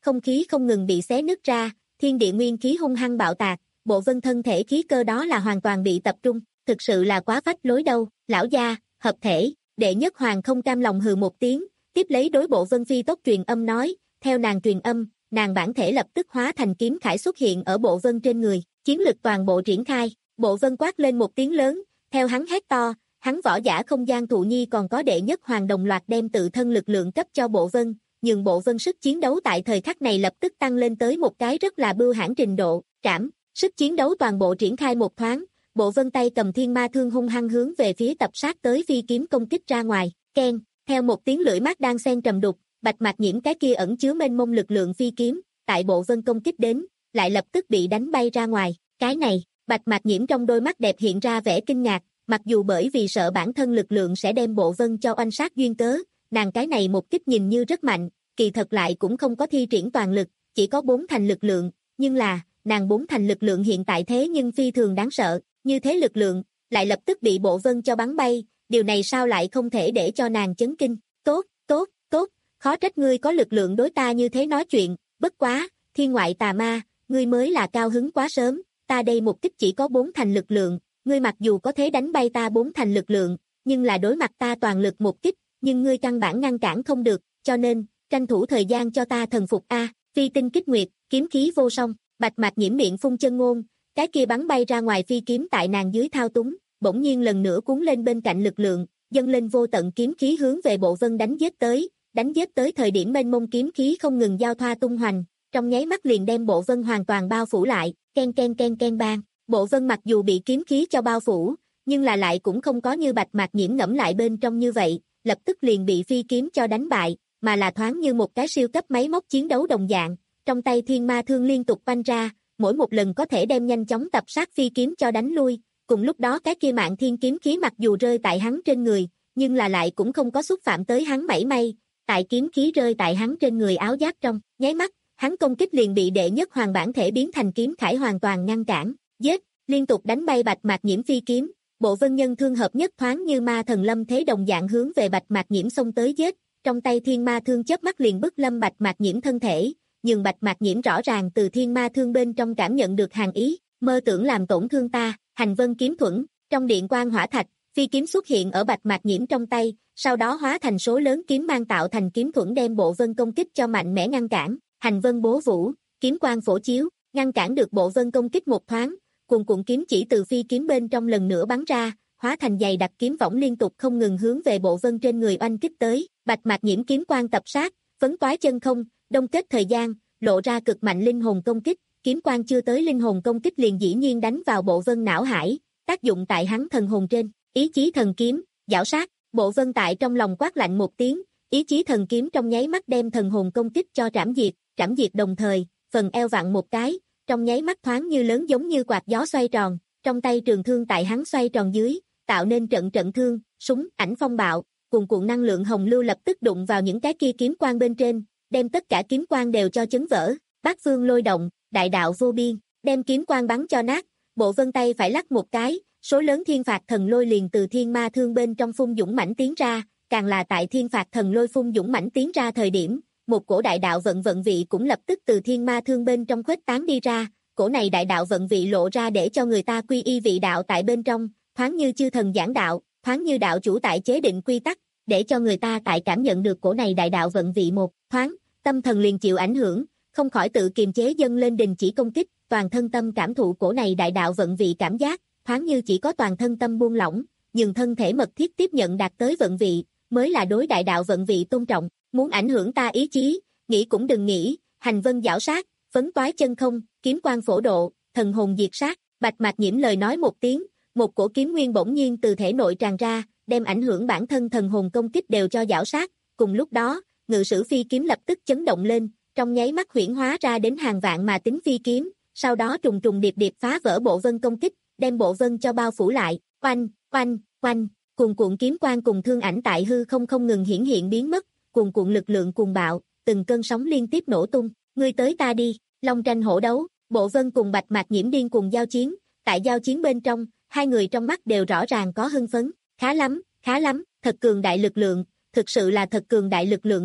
không khí không ngừng bị xé nứt ra, thiên địa nguyên khí hung hăng bạo tạc, Bộ Vân thân thể khí cơ đó là hoàn toàn bị tập trung, thực sự là quá phách lối đâu, lão gia, hợp thể, Đệ Nhất Hoàng không cam lòng hừ một tiếng, tiếp lấy đối Bộ Vân phi tốc truyền âm nói, theo nàng truyền âm, nàng bản thể lập tức hóa thành kiếm khải xuất hiện ở Bộ Vân trên người, chiến lực toàn bộ triển khai, Bộ Vân quát lên một tiếng lớn, theo hắn hét to, hắn võ giả không gian thụ nhi còn có Đệ Nhất Hoàng đồng loạt đem tự thân lực lượng cấp cho Bộ Vân, nhưng Bộ Vân sức chiến đấu tại thời khắc này lập tức tăng lên tới một cái rất là bưu hãn trình độ, trảm, sức chiến đấu toàn bộ triển khai một thoáng, Bộ Vân tay cầm thiên ma thương hung hăng hướng về phía tập sát tới phi kiếm công kích ra ngoài, keng, theo một tiếng lưỡi mắt đang xen trầm đục, Bạch Mạc Nhiễm cái kia ẩn chứa mênh mông lực lượng phi kiếm, tại Bộ Vân công kích đến, lại lập tức bị đánh bay ra ngoài, cái này, Bạch Mạc Nhiễm trong đôi mắt đẹp hiện ra vẻ kinh ngạc, mặc dù bởi vì sợ bản thân lực lượng sẽ đem Bộ Vân cho oanh sát duyên cớ, nàng cái này một kích nhìn như rất mạnh, kỳ thật lại cũng không có thi triển toàn lực, chỉ có bốn thành lực lượng, nhưng là, nàng bốn thành lực lượng hiện tại thế nhưng phi thường đáng sợ, như thế lực lượng, lại lập tức bị Bộ Vân cho bắn bay, điều này sao lại không thể để cho nàng chấn kinh, tốt, tốt, tốt, khó trách ngươi có lực lượng đối ta như thế nói chuyện, bất quá, thiên ngoại tà ma, ngươi mới là cao hứng quá sớm, ta đây một kích chỉ có bốn thành lực lượng, ngươi mặc dù có thể đánh bay ta bốn thành lực lượng, nhưng là đối mặt ta toàn lực một kích, nhưng ngươi căn bản ngăn cản không được, cho nên, tranh thủ thời gian cho ta thần phục a, phi tinh kích nguyệt, kiếm khí vô song, Bạch Mạc Nhiễm miệng phun chân ngôn, cái kia bắn bay ra ngoài phi kiếm tại nàng dưới thao túng, bỗng nhiên lần nữa cuốn lên bên cạnh lực lượng, dâng lên vô tận kiếm khí hướng về Bộ Vân đánh giết tới, đánh giết tới thời điểm mênh mông kiếm khí không ngừng giao thoa tung hoành, trong nháy mắt liền đem Bộ Vân hoàn toàn bao phủ lại, ken ken ken ken bang, Bộ Vân mặc dù bị kiếm khí cho bao phủ, nhưng là lại cũng không có như Bạch Mạc Nhiễm ngẫm lại bên trong như vậy, lập tức liền bị phi kiếm cho đánh bại, mà là thoáng như một cái siêu cấp máy móc chiến đấu đồng dạng, trong tay thiên ma thương liên tục oanh ra, mỗi một lần có thể đem nhanh chóng tập sát phi kiếm cho đánh lui, cùng lúc đó cái kia Mạn Thiên kiếm khí mặc dù rơi tại hắn trên người, nhưng là lại cũng không có xúc phạm tới hắn mảy may, tại kiếm khí rơi tại hắn trên người áo giáp trong, nháy mắt, hắn công kích liền bị Đệ Nhất Hoàng bản thể biến thành kiếm khải hoàn toàn ngăn cản, giết, liên tục đánh bay Bạch Mạc Nhiễm phi kiếm, Bộ Vân nhân thương hợp nhất thoáng như ma thần lâm thế đồng dạng hướng về Bạch Mạc Nhiễm xông tới giết, trong tay thiên ma thương chớp mắt liền bức lâm Bạch Mạc Nhiễm thân thể, nhưng Bạch Mạc Nhiễm rõ ràng từ thiên ma thương bên trong cảm nhận được hàn ý, mơ tưởng làm tổn thương ta, hành vân kiếm thuẫn, trong điện quang hỏa thạch, phi kiếm xuất hiện ở Bạch Mạc Nhiễm trong tay, sau đó hóa thành số lớn kiếm mang tạo thành kiếm thuẫn đem Bộ Vân công kích cho mạnh mẽ ngăn cản, hành vân bố vũ, kiếm quang phổ chiếu, ngăn cản được Bộ Vân công kích một thoáng, cuồn cuộn kiếm chỉ từ phi kiếm bên trong lần nữa bắn ra, hóa thành dày đặc kiếm võng liên tục không ngừng hướng về Bộ Vân trên người oanh kích tới, Bạch Mạc Nhiễm kiếm quang tập sát, phấn toái chân không, đông kết thời gian, lộ ra cực mạnh linh hồn công kích, kiếm quang chưa tới linh hồn công kích liền dĩ nhiên đánh vào Bộ Vân não hải, tác dụng tại hắn thần hồn trên, ý chí thần kiếm, giảo sát, Bộ Vân tại trong lòng quát lạnh một tiếng, ý chí thần kiếm trong nháy mắt đem thần hồn công kích cho trảm diệt, trảm diệt đồng thời, phần eo vặn một cái, trong nháy mắt thoáng như lớn giống như quạt gió xoay tròn, trong tay trường thương tại hắn xoay tròn dưới, tạo nên trận trận thương, súng, ảnh phong bạo, cuồn cuộn năng lượng hồng lưu lập tức đụng vào những cái kia kiếm quang bên trên, đem tất cả kiếm quang đều cho chấn vỡ, bát phương lôi động, đại đạo vô biên, đem kiếm quang bắn cho nát, Bộ Vân tay phải lắc một cái, số lớn thiên phạt thần lôi liền từ thiên ma thương bên trong phun dũng mãnh tiến ra, càng là tại thiên phạt thần lôi phun dũng mãnh tiến ra thời điểm, một cổ đại đạo vận vận vị cũng lập tức từ thiên ma thương bên trong khuếch tán đi ra, cổ này đại đạo vận vị lộ ra để cho người ta quy y vị đạo tại bên trong, thoáng như chư thần giảng đạo, thoáng như đạo chủ tại chế định quy tắc, để cho người ta tại cảm nhận được cổ này đại đạo vận vị một thoáng, tâm thần liền chịu ảnh hưởng, không khỏi tự kiềm chế dâng lên đình chỉ công kích, toàn thân tâm cảm thụ cổ này đại đạo vận vị cảm giác, thoáng như chỉ có toàn thân tâm buông lỏng, nhưng thân thể mật thiết tiếp nhận đạt tới vận vị, mới là đối đại đạo vận vị tôn trọng, muốn ảnh hưởng ta ý chí, nghĩ cũng đừng nghĩ, hành vân giảo sát, phấn toái chân không, kiếm quang phổ độ, thần hồn diệt sát, Bạch Mạc Nhiễm lời nói một tiếng, một cổ kiếm nguyên bỗng nhiên từ thể nội tràn ra, đem ảnh hưởng bản thân thần hồn công kích đều cho giảo sát, cùng lúc đó, ngự sử phi kiếm lập tức chấn động lên, trong nháy mắt huyễn hóa ra đến hàng vạn mà tính phi kiếm, sau đó trùng trùng điệp điệp phá vỡ Bộ Vân công kích, đem Bộ Vân cho bao phủ lại, oanh, oanh, oanh, cuồn cuộn kiếm quang cùng thương ảnh tại hư không không ngừng hiển hiện biến mất, cuồn cuộn lực lượng cuồng bạo, từng cơn sóng liên tiếp nổ tung, ngươi tới ta đi, long tranh hổ đấu, Bộ Vân cùng Bạch Mạc Nhiễm điên cuồng giao chiến, tại giao chiến bên trong, hai người trong mắt đều rõ ràng có hưng phấn, khá lắm, khá lắm, thật cường đại lực lượng, thực sự là thật cường đại lực lượng đây,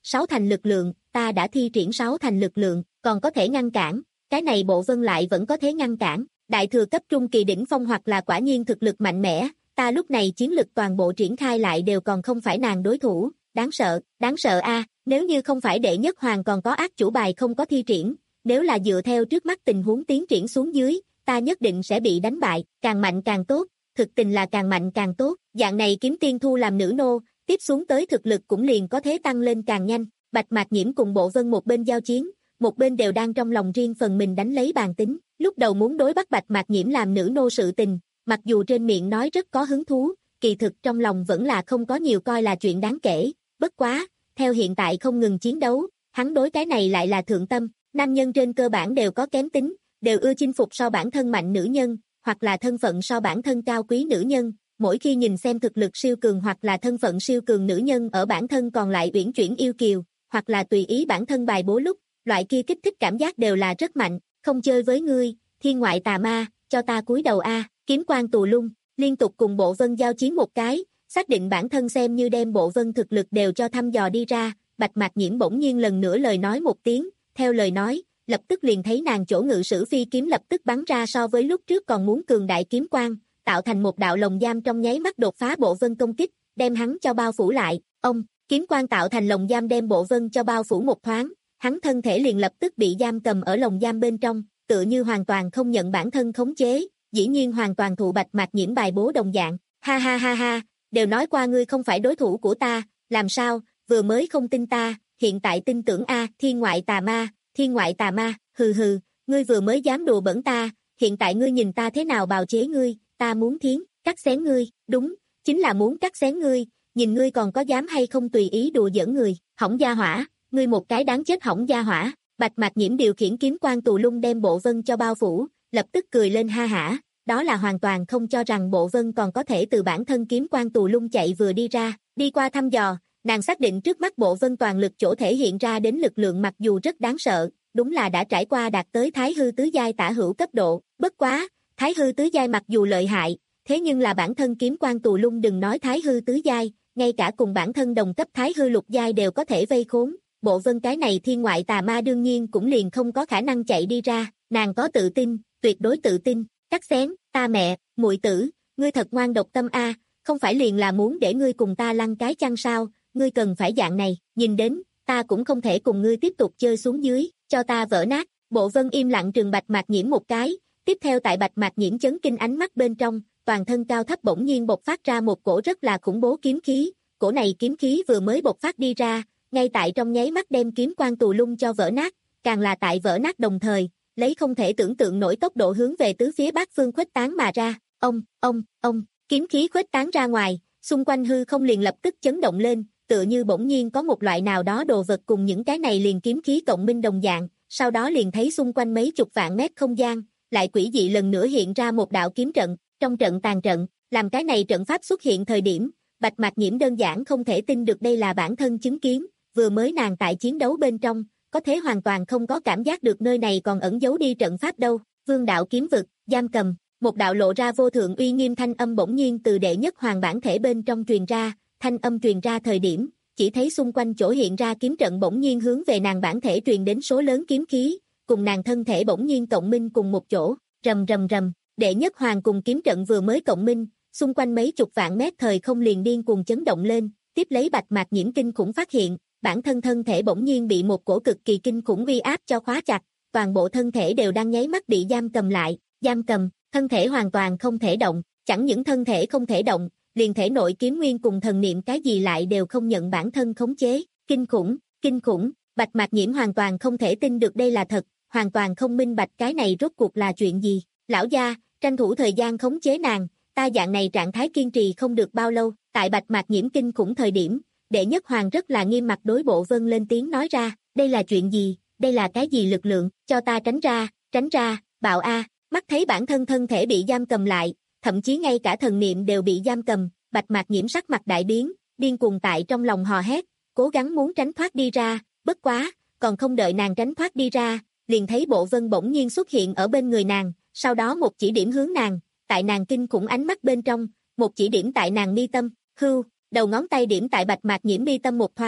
sáu thành lực lượng, ta đã thi triển sáu thành lực lượng, còn có thể ngăn cản, cái này Bộ Vân lại vẫn có thể ngăn cản, đại thừa cấp trung kỳ đỉnh phong hoặc là quả nhiên thực lực mạnh mẽ, ta lúc này chiến lực toàn bộ triển khai lại đều còn không phải nàng đối thủ, đáng sợ, đáng sợ a, nếu như không phải đệ nhất hoàng còn có ác chủ bài không có thi triển, nếu là dựa theo trước mắt tình huống tiến triển xuống dưới, ta nhất định sẽ bị đánh bại, càng mạnh càng tốt, thực tình là càng mạnh càng tốt, dạng này kiếm tiên thu làm nữ nô, tiếp xuống tới thực lực cũng liền có thế tăng lên càng nhanh, Bạch Mạc Nhiễm cùng Bộ Vân một bên giao chiến, một bên đều đang trong lòng riêng phần mình đánh lấy bàn tính, lúc đầu muốn đối bắt Bạch Mạc Nhiễm làm nữ nô sự tình, mặc dù trên miệng nói rất có hứng thú, kỳ thực trong lòng vẫn là không có nhiều coi là chuyện đáng kể, bất quá, theo hiện tại không ngừng chiến đấu, hắn đối cái này lại là thượng tâm, nam nhân trên cơ bản đều có kém tính, đều ưa chinh phục so bản thân mạnh nữ nhân, hoặc là thân phận so bản thân cao quý nữ nhân, mỗi khi nhìn xem thực lực siêu cường hoặc là thân phận siêu cường nữ nhân ở bản thân còn lại uyển chuyển yêu kiều, hoặc là tùy ý bản thân bài bố lúc, loại kia kích thích cảm giác đều là rất mạnh, không chơi với ngươi, thiên ngoại tà ma, cho ta cúi đầu a, kiếm quang tù lung, liên tục cùng Bộ Vân giao chiến một cái, xác định bản thân xem như đem Bộ Vân thực lực đều cho thăm dò đi ra, Bạch Mạc Nhiễm bỗng nhiên lần nữa lời nói một tiếng, theo lời nói, lập tức liền thấy nàng chỗ ngự sử phi kiếm lập tức bắn ra so với lúc trước còn muốn cường đại kiếm quang, tạo thành một đạo lồng giam trong nháy mắt đột phá Bộ Vân công kích, đem hắn cho bao phủ lại, ông, kiếm quang tạo thành lồng giam đem Bộ Vân cho bao phủ một thoáng, hắn thân thể liền lập tức bị giam cầm ở lồng giam bên trong, tựa như hoàn toàn không nhận bản thân khống chế, dĩ nhiên hoàn toàn thụ Bạch Mạc Nhiễm bài bố đồng dạng, ha ha ha ha, đều nói qua ngươi không phải đối thủ của ta, làm sao, vừa mới không tin ta, hiện tại tin tưởng a, thiên ngoại tà ma, thiên ngoại tà ma, hừ hừ, ngươi vừa mới dám đùa bẩn ta, hiện tại ngươi nhìn ta thế nào bào chế ngươi, ta muốn thiến, cắt xén ngươi, đúng, chính là muốn cắt xén ngươi, nhìn ngươi còn có dám hay không tùy ý đùa giỡn người, hỏng gia hỏa, ngươi một cái đáng chết hỏng gia hỏa, Bạch Mạc Nhiễm điều khiển kiếm quang tù lung đem Bộ Vân cho bao phủ, lập tức cười lên ha hả, đó là hoàn toàn không cho rằng Bộ Vân còn có thể từ bản thân kiếm quang tù lung chạy vừa đi ra, đi qua thăm dò, nàng xác định trước mắt Bộ Vân toàn lực chỗ thể hiện ra đến lực lượng mặc dù rất đáng sợ, đúng là đã trải qua đạt tới Thái hư tứ giai tả hữu cấp độ, bất quá, Thái hư tứ giai mặc dù lợi hại, thế nhưng là bản thân kiếm quang tù lung đừng nói Thái hư tứ giai, ngay cả cùng bản thân đồng cấp Thái hư lục giai đều có thể vây khốn, Bộ Vân cái này thiên ngoại tà ma đương nhiên cũng liền không có khả năng chạy đi ra, nàng có tự tin, tuyệt đối tự tin, cắt xén, ta mẹ, muội tử, ngươi thật ngoan độc tâm a, không phải liền là muốn để ngươi cùng ta lăn cái chăng sao, ngươi cần phải dạng này, nhìn đến, ta cũng không thể cùng ngươi tiếp tục chơi xuống dưới, cho ta vỡ nát, Bộ Vân im lặng trừng Bạch Mạc Nhiễm một cái, tiếp theo tại Bạch Mạc Nhiễm chấn kinh ánh mắt bên trong, toàn thân cao thấp bỗng nhiên bộc phát ra một cổ rất là khủng bố kiếm khí, cổ này kiếm khí vừa mới bộc phát đi ra, ngay tại trong nháy mắt đem kiếm quang tù lung cho vỡ nát, càng là tại vỡ nát đồng thời, lấy không thể tưởng tượng nổi tốc độ hướng về tứ phía bát phương khuếch tán mà ra, ông, ông, ông, kiếm khí khuếch tán ra ngoài, xung quanh hư không liền lập tức chấn động lên, tựa như bỗng nhiên có một loại nào đó đồ vật cùng những cái này liền kiếm khí cộng minh đồng dạng, sau đó liền thấy xung quanh mấy chục vạn mét không gian, lại quỷ dị lần nữa hiện ra một đạo kiếm trận, trong trận tàn trận, làm cái này trận pháp xuất hiện thời điểm, Bạch Mạc Nhiễm đơn giản không thể tin được đây là bản thân chứng kiến, vừa mới nàng tại chiến đấu bên trong, có thể hoàn toàn không có cảm giác được nơi này còn ẩn giấu đi trận pháp đâu, Vương đạo kiếm vực, giam cầm, một đạo lộ ra vô thượng uy nghiêm thanh âm bỗng nhiên từ đệ nhất hoàng bản thể bên trong truyền ra, thanh âm truyền ra thời điểm, chỉ thấy xung quanh chỗ hiện ra kiếm trận bỗng nhiên hướng về nàng bản thể truyền đến số lớn kiếm khí, cùng nàng thân thể bỗng nhiên cộng minh cùng một chỗ, rầm rầm rầm, đệ nhất hoàng cùng kiếm trận vừa mới cộng minh, xung quanh mấy chục vạn mét thời không liền điên cuồng chấn động lên, tiếp lấy Bạch Mạc Nhiễm kinh khủng phát hiện, bản thân thân thể bỗng nhiên bị một cổ cực kỳ kinh khủng uy áp cho khóa chặt, toàn bộ thân thể đều đang nháy mắt bị giam cầm lại, giam cầm, thân thể hoàn toàn không thể động, chẳng những thân thể không thể động, liền thể nội kiếm nguyên cùng thần niệm cái gì lại đều không nhận bản thân khống chế, kinh khủng, kinh khủng, Bạch Mạc Nhiễm hoàn toàn không thể tin được đây là thật, hoàn toàn không minh bạch cái này rốt cuộc là chuyện gì, lão gia, tranh thủ thời gian khống chế nàng, ta dạng này trạng thái kiên trì không được bao lâu, tại Bạch Mạc Nhiễm kinh khủng thời điểm, đệ nhất hoàng rất là nghiêm mặt đối Bộ Vân lên tiếng nói ra, đây là chuyện gì, đây là cái gì lực lượng, cho ta tránh ra, tránh ra, bạo a, mắt thấy bản thân thân thể bị giam cầm lại, thậm chí ngay cả thần niệm đều bị giam cầm, Bạch Mạc Nhiễm sắc mặt đại biến, điên cuồng tại trong lòng hò hét, cố gắng muốn tránh thoát đi ra, bất quá, còn không đợi nàng tránh thoát đi ra, liền thấy Bộ Vân bỗng nhiên xuất hiện ở bên người nàng, sau đó một chỉ điểm hướng nàng, tại nàng kinh khủng ánh mắt bên trong, một chỉ điểm tại nàng mi tâm, hưu, đầu ngón tay điểm tại Bạch Mạc Nhiễm mi tâm một thoáng,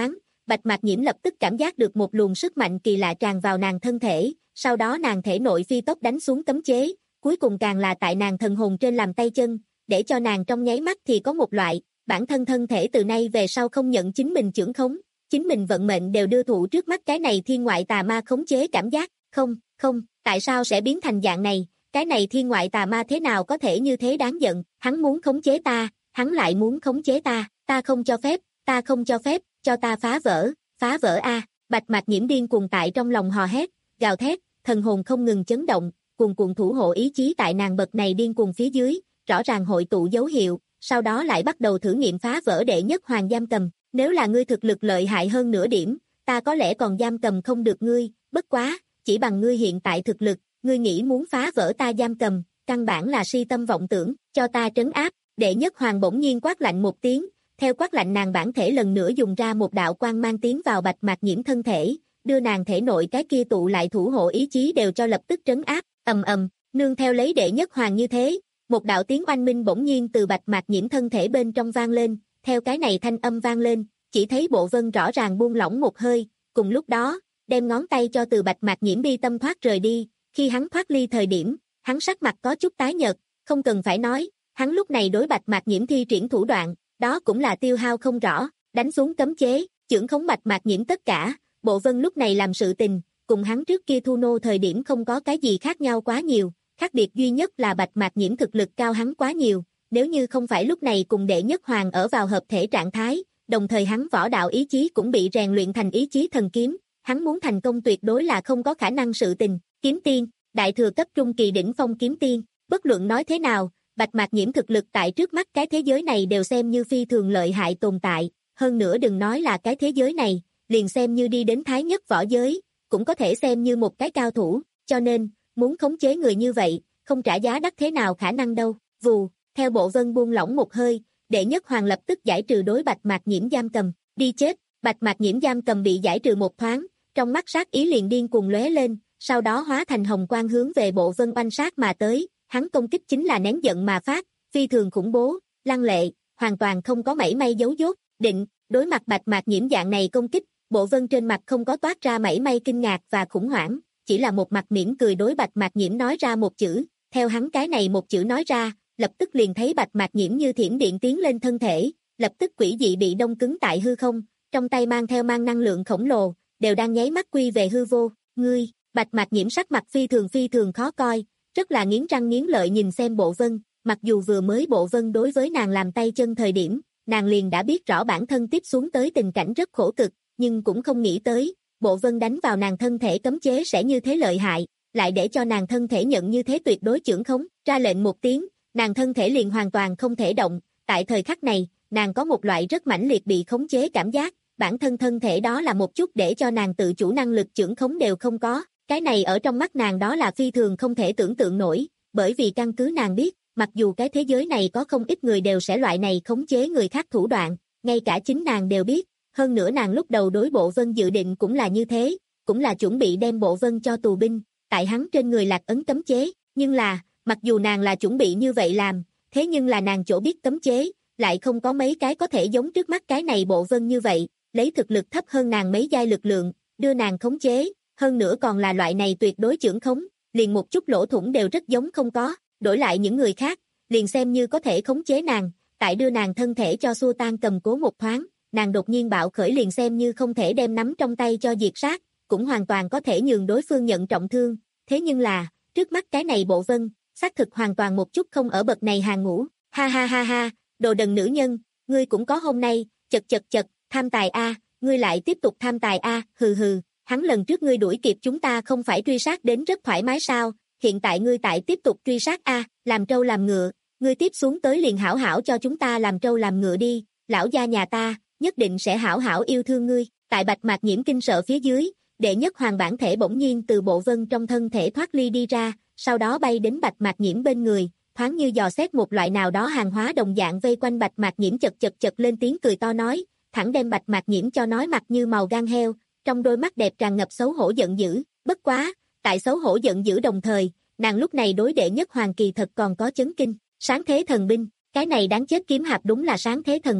Bạch Mạc Nhiễm lập tức cảm giác được một luồng sức mạnh kỳ lạ tràn vào nàng thân thể, sau đó nàng thể nội phi tốc đánh xuống cấm chế, cuối cùng càng là tại nàng thần hồn trên làm tay chân, để cho nàng trong nháy mắt thì có một loại, bản thân thân thể từ nay về sau không nhận chính mình chưởng khống, chính mình vận mệnh đều đưa thụ trước mắt cái này thiên ngoại tà ma khống chế cảm giác, không, không, tại sao sẽ biến thành dạng này, cái này thiên ngoại tà ma thế nào có thể như thế đáng giận, hắn muốn khống chế ta, hắn lại muốn khống chế ta, ta không cho phép, ta không cho phép, cho ta phá vỡ, phá vỡ a, Bạch Mạc Nhiễm điên cuồng tại trong lòng hò hét, gào thét, thần hồn không ngừng chấn động, cuồn cuộn thủ hộ ý chí tại nàng bậc này điên cuồng phía dưới, rõ ràng hội tụ dấu hiệu, sau đó lại bắt đầu thử nghiệm phá vỡ đệ nhất hoàng giam cầm, nếu là ngươi thực lực lợi hại hơn nửa điểm, ta có lẽ còn giam cầm không được ngươi, bất quá, chỉ bằng ngươi hiện tại thực lực, ngươi nghĩ muốn phá vỡ ta giam cầm, căn bản là si tâm vọng tưởng, cho ta trấn áp, đệ nhất hoàng bỗng nhiên quát lạnh một tiếng, theo quát lạnh nàng bản thể lần nữa dùng ra một đạo quang mang tiến vào Bạch Mạc Nhiễm thân thể, đưa nàng thể nội cái kia tụ lại thủ hộ ý chí đều cho lập tức trấn áp, ầm ầm, nương theo lấy đệ nhất hoàng như thế, một đạo tiếng oanh minh bỗng nhiên từ Bạch Mạc Nhiễm thân thể bên trong vang lên, theo cái này thanh âm vang lên, chỉ thấy Bộ Vân rõ ràng buông lỏng một hơi, cùng lúc đó, đem ngón tay cho từ Bạch Mạc Nhiễm bi tâm thoát rời đi, khi hắn thoát ly thời điểm, hắn sắc mặt có chút tái nhợt, không cần phải nói, hắn lúc này đối Bạch Mạc Nhiễm thi triển thủ đoạn, đó cũng là tiêu hao không rõ, đánh xuống cấm chế, chưởng khống Bạch Mạc Nhiễm tất cả, Bộ Vân lúc này làm sự tình, cùng hắn trước kia thu nô thời điểm không có cái gì khác nhau quá nhiều, khác biệt duy nhất là Bạch Mạc Nhiễm thực lực cao hắn quá nhiều, nếu như không phải lúc này cùng đệ nhất hoàng ở vào hợp thể trạng thái, đồng thời hắn võ đạo ý chí cũng bị rèn luyện thành ý chí thần kiếm, hắn muốn thành công tuyệt đối là không có khả năng sự tình, kiếm tiên, đại thừa cấp trung kỳ đỉnh phong kiếm tiên, bất luận nói thế nào, Bạch Mạc Nhiễm thực lực tại trước mắt cái thế giới này đều xem như phi thường lợi hại tồn tại, hơn nữa đừng nói là cái thế giới này, liền xem như đi đến thái nhất võ giới, cũng có thể xem như một cái cao thủ, cho nên, muốn khống chế người như vậy, không trả giá đắt thế nào khả năng đâu, vù, theo Bộ Vân buông lỏng một hơi, đệ nhất hoàng lập tức giải trừ đối Bạch Mạc Nhiễm giam cầm, đi chết, Bạch Mạc Nhiễm giam cầm bị giải trừ một thoáng, trong mắt sát ý liền điên cuồng lóe lên, sau đó hóa thành hồng quang hướng về Bộ Vân oanh sát mà tới, hắn công kích chính là nén giận mà phát, phi thường khủng bố, lăng lệ, hoàn toàn không có mảy may dấu dốt, định, đối mặt Bạch Mạc Nhiễm dạng này công kích, Bộ Vân trên mặt không có toát ra mảy may kinh ngạc và khủng hoảng, chỉ là một mặt mỉm cười đối Bạch Mạc Nhiễm nói ra một chữ, theo hắn cái này một chữ nói ra, lập tức liền thấy Bạch Mạc Nhiễm như thiểm điện tiến lên thân thể, lập tức quỷ dị bị đông cứng tại hư không, trong tay mang theo mang năng lượng khổng lồ, đều đang nháy mắt quy về hư vô, ngươi, Bạch Mạc Nhiễm sắc mặt phi thường phi thường khó coi, rất là nghiến răng nghiến lợi nhìn xem Bộ Vân, mặc dù vừa mới Bộ Vân đối với nàng làm tay chân thời điểm, nàng liền đã biết rõ bản thân tiếp xuống tới tình cảnh rất khổ cực, nhưng cũng không nghĩ tới, Bộ Vân đánh vào nàng thân thể cấm chế sẽ như thế lợi hại, lại để cho nàng thân thể nhận như thế tuyệt đối chưởng khống, ra lệnh một tiếng, nàng thân thể liền hoàn toàn không thể động, tại thời khắc này, nàng có một loại rất mãnh liệt bị khống chế cảm giác, bản thân thân thể đó là một chút để cho nàng tự chủ năng lực chưởng khống đều không có, cái này ở trong mắt nàng đó là phi thường không thể tưởng tượng nổi, bởi vì căn cứ nàng biết, mặc dù cái thế giới này có không ít người đều sẽ loại này khống chế người khác thủ đoạn, ngay cả chính nàng đều biết, hơn nữa nàng lúc đầu đối Bộ Vân dự định cũng là như thế, cũng là chuẩn bị đem Bộ Vân cho tù binh, tại hắn trên người lạc ấn cấm chế, nhưng là, mặc dù nàng là chuẩn bị như vậy làm, thế nhưng là nàng chỗ biết cấm chế, lại không có mấy cái có thể giống trước mắt cái này Bộ Vân như vậy, lấy thực lực thấp hơn nàng mấy giai lực lượng, đưa nàng khống chế, hơn nữa còn là loại này tuyệt đối chưởng khống, liền một chút lỗ thủng đều rất giống không có, đổi lại những người khác, liền xem như có thể khống chế nàng, tại đưa nàng thân thể cho xua tan cầm cố một thoáng, nàng đột nhiên bạo khởi liền xem như không thể đem nắm trong tay cho diệt sát, cũng hoàn toàn có thể nhường đối phương nhận trọng thương, thế nhưng là, trước mắt cái này Bộ Vân, xác thực hoàn toàn một chút không ở bậc này hàng ngũ, ha ha ha ha, đồ đần nữ nhân, ngươi cũng có hôm nay, chật chật chật, tham tài a, ngươi lại tiếp tục tham tài a, hừ hừ, hắn lần trước ngươi đuổi kịp chúng ta không phải truy sát đến rất thoải mái sao, hiện tại ngươi tại tiếp tục truy sát a, làm trâu làm ngựa, ngươi tiếp xuống tới liền hảo hảo cho chúng ta làm trâu làm ngựa đi, lão gia nhà ta, nhất định sẽ hảo hảo yêu thương ngươi, tại Bạch Mạc Nhiễm kinh sợ phía dưới, đệ nhất hoàng bản thể bỗng nhiên từ Bộ Vân trong thân thể thoát ly đi ra, sau đó bay đến Bạch Mạc Nhiễm bên người, thoáng như dò xét một loại nào đó hàng hóa đồng dạng vây quanh Bạch Mạc Nhiễm chật chật chật lên tiếng cười to nói, thẳng đem Bạch Mạc Nhiễm cho nói mặt như màu gan heo, trong đôi mắt đẹp tràn ngập xấu hổ giận dữ, bất quá, tại xấu hổ giận dữ đồng thời, nàng lúc này đối đệ nhất hoàng kỳ thật còn có chấn kinh, sáng thế thần binh, cái này đáng chết kiếm hạp đúng là sáng thế thần binh,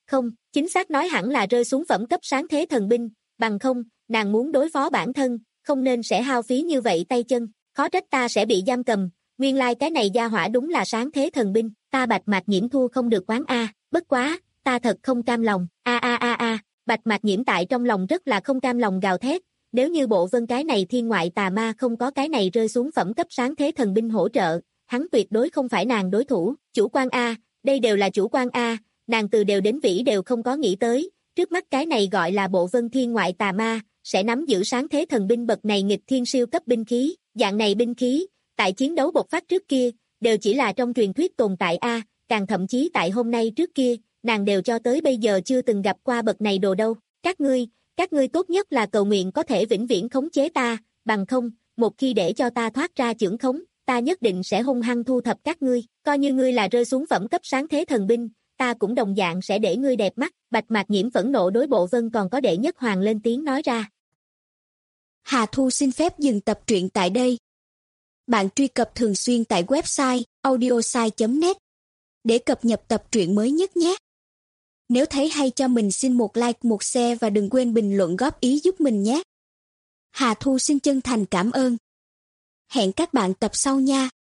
Không, chính xác nói hẳn là rơi xuống phẩm cấp sáng thế thần binh, bằng không, nàng muốn đối phó bản thân, không nên sẽ hao phí như vậy tay chân, khó trách ta sẽ bị giam cầm, nguyên lai like cái này gia hỏa đúng là sáng thế thần binh, ta Bạch Mạc Nhiễm thua không được quán a, bất quá, ta thật không cam lòng, a a a a, Bạch Mạc Nhiễm tại trong lòng rất là không cam lòng gào thét, nếu như bộ vân cái này thiên ngoại tà ma không có cái này rơi xuống phẩm cấp sáng thế thần binh hỗ trợ, hắn tuyệt đối không phải nàng đối thủ, chủ quan a, đây đều là chủ quan a, nàng từ đều đến vĩ đều không có nghĩ tới, trước mắt cái này gọi là bộ vân thiên ngoại tà ma, sẽ nắm giữ sáng thế thần binh bậc này nghịch thiên siêu cấp binh khí, dạng này binh khí, tại chiến đấu bộc phát trước kia, đều chỉ là trong truyền thuyết tồn tại a, càng thậm chí tại hôm nay trước kia, nàng đều cho tới bây giờ chưa từng gặp qua bậc này đồ đâu, các ngươi, các ngươi tốt nhất là cầu nguyện có thể vĩnh viễn khống chế ta, bằng không, một khi để cho ta thoát ra chưởng khống, ta nhất định sẽ hung hăng thu thập các ngươi, coi như ngươi là rơi xuống phẩm cấp sáng thế thần binh, ta cũng đồng dạng sẽ để ngươi đẹp mắt, Bạch Mạc Nhiễm phẫn nộ đối bộ vân còn có đệ nhất hoàng lên tiếng nói ra. Hà Thu xin phép dừng tập truyện tại đây. Bạn truy cập thường xuyên tại website audiosai chấm net để cập nhật tập truyện mới nhất nhé. Nếu thấy hay cho mình xin một like, một share và đừng quên bình luận góp ý giúp mình nhé. Hà Thu xin chân thành cảm ơn. Hẹn các bạn tập sau nha.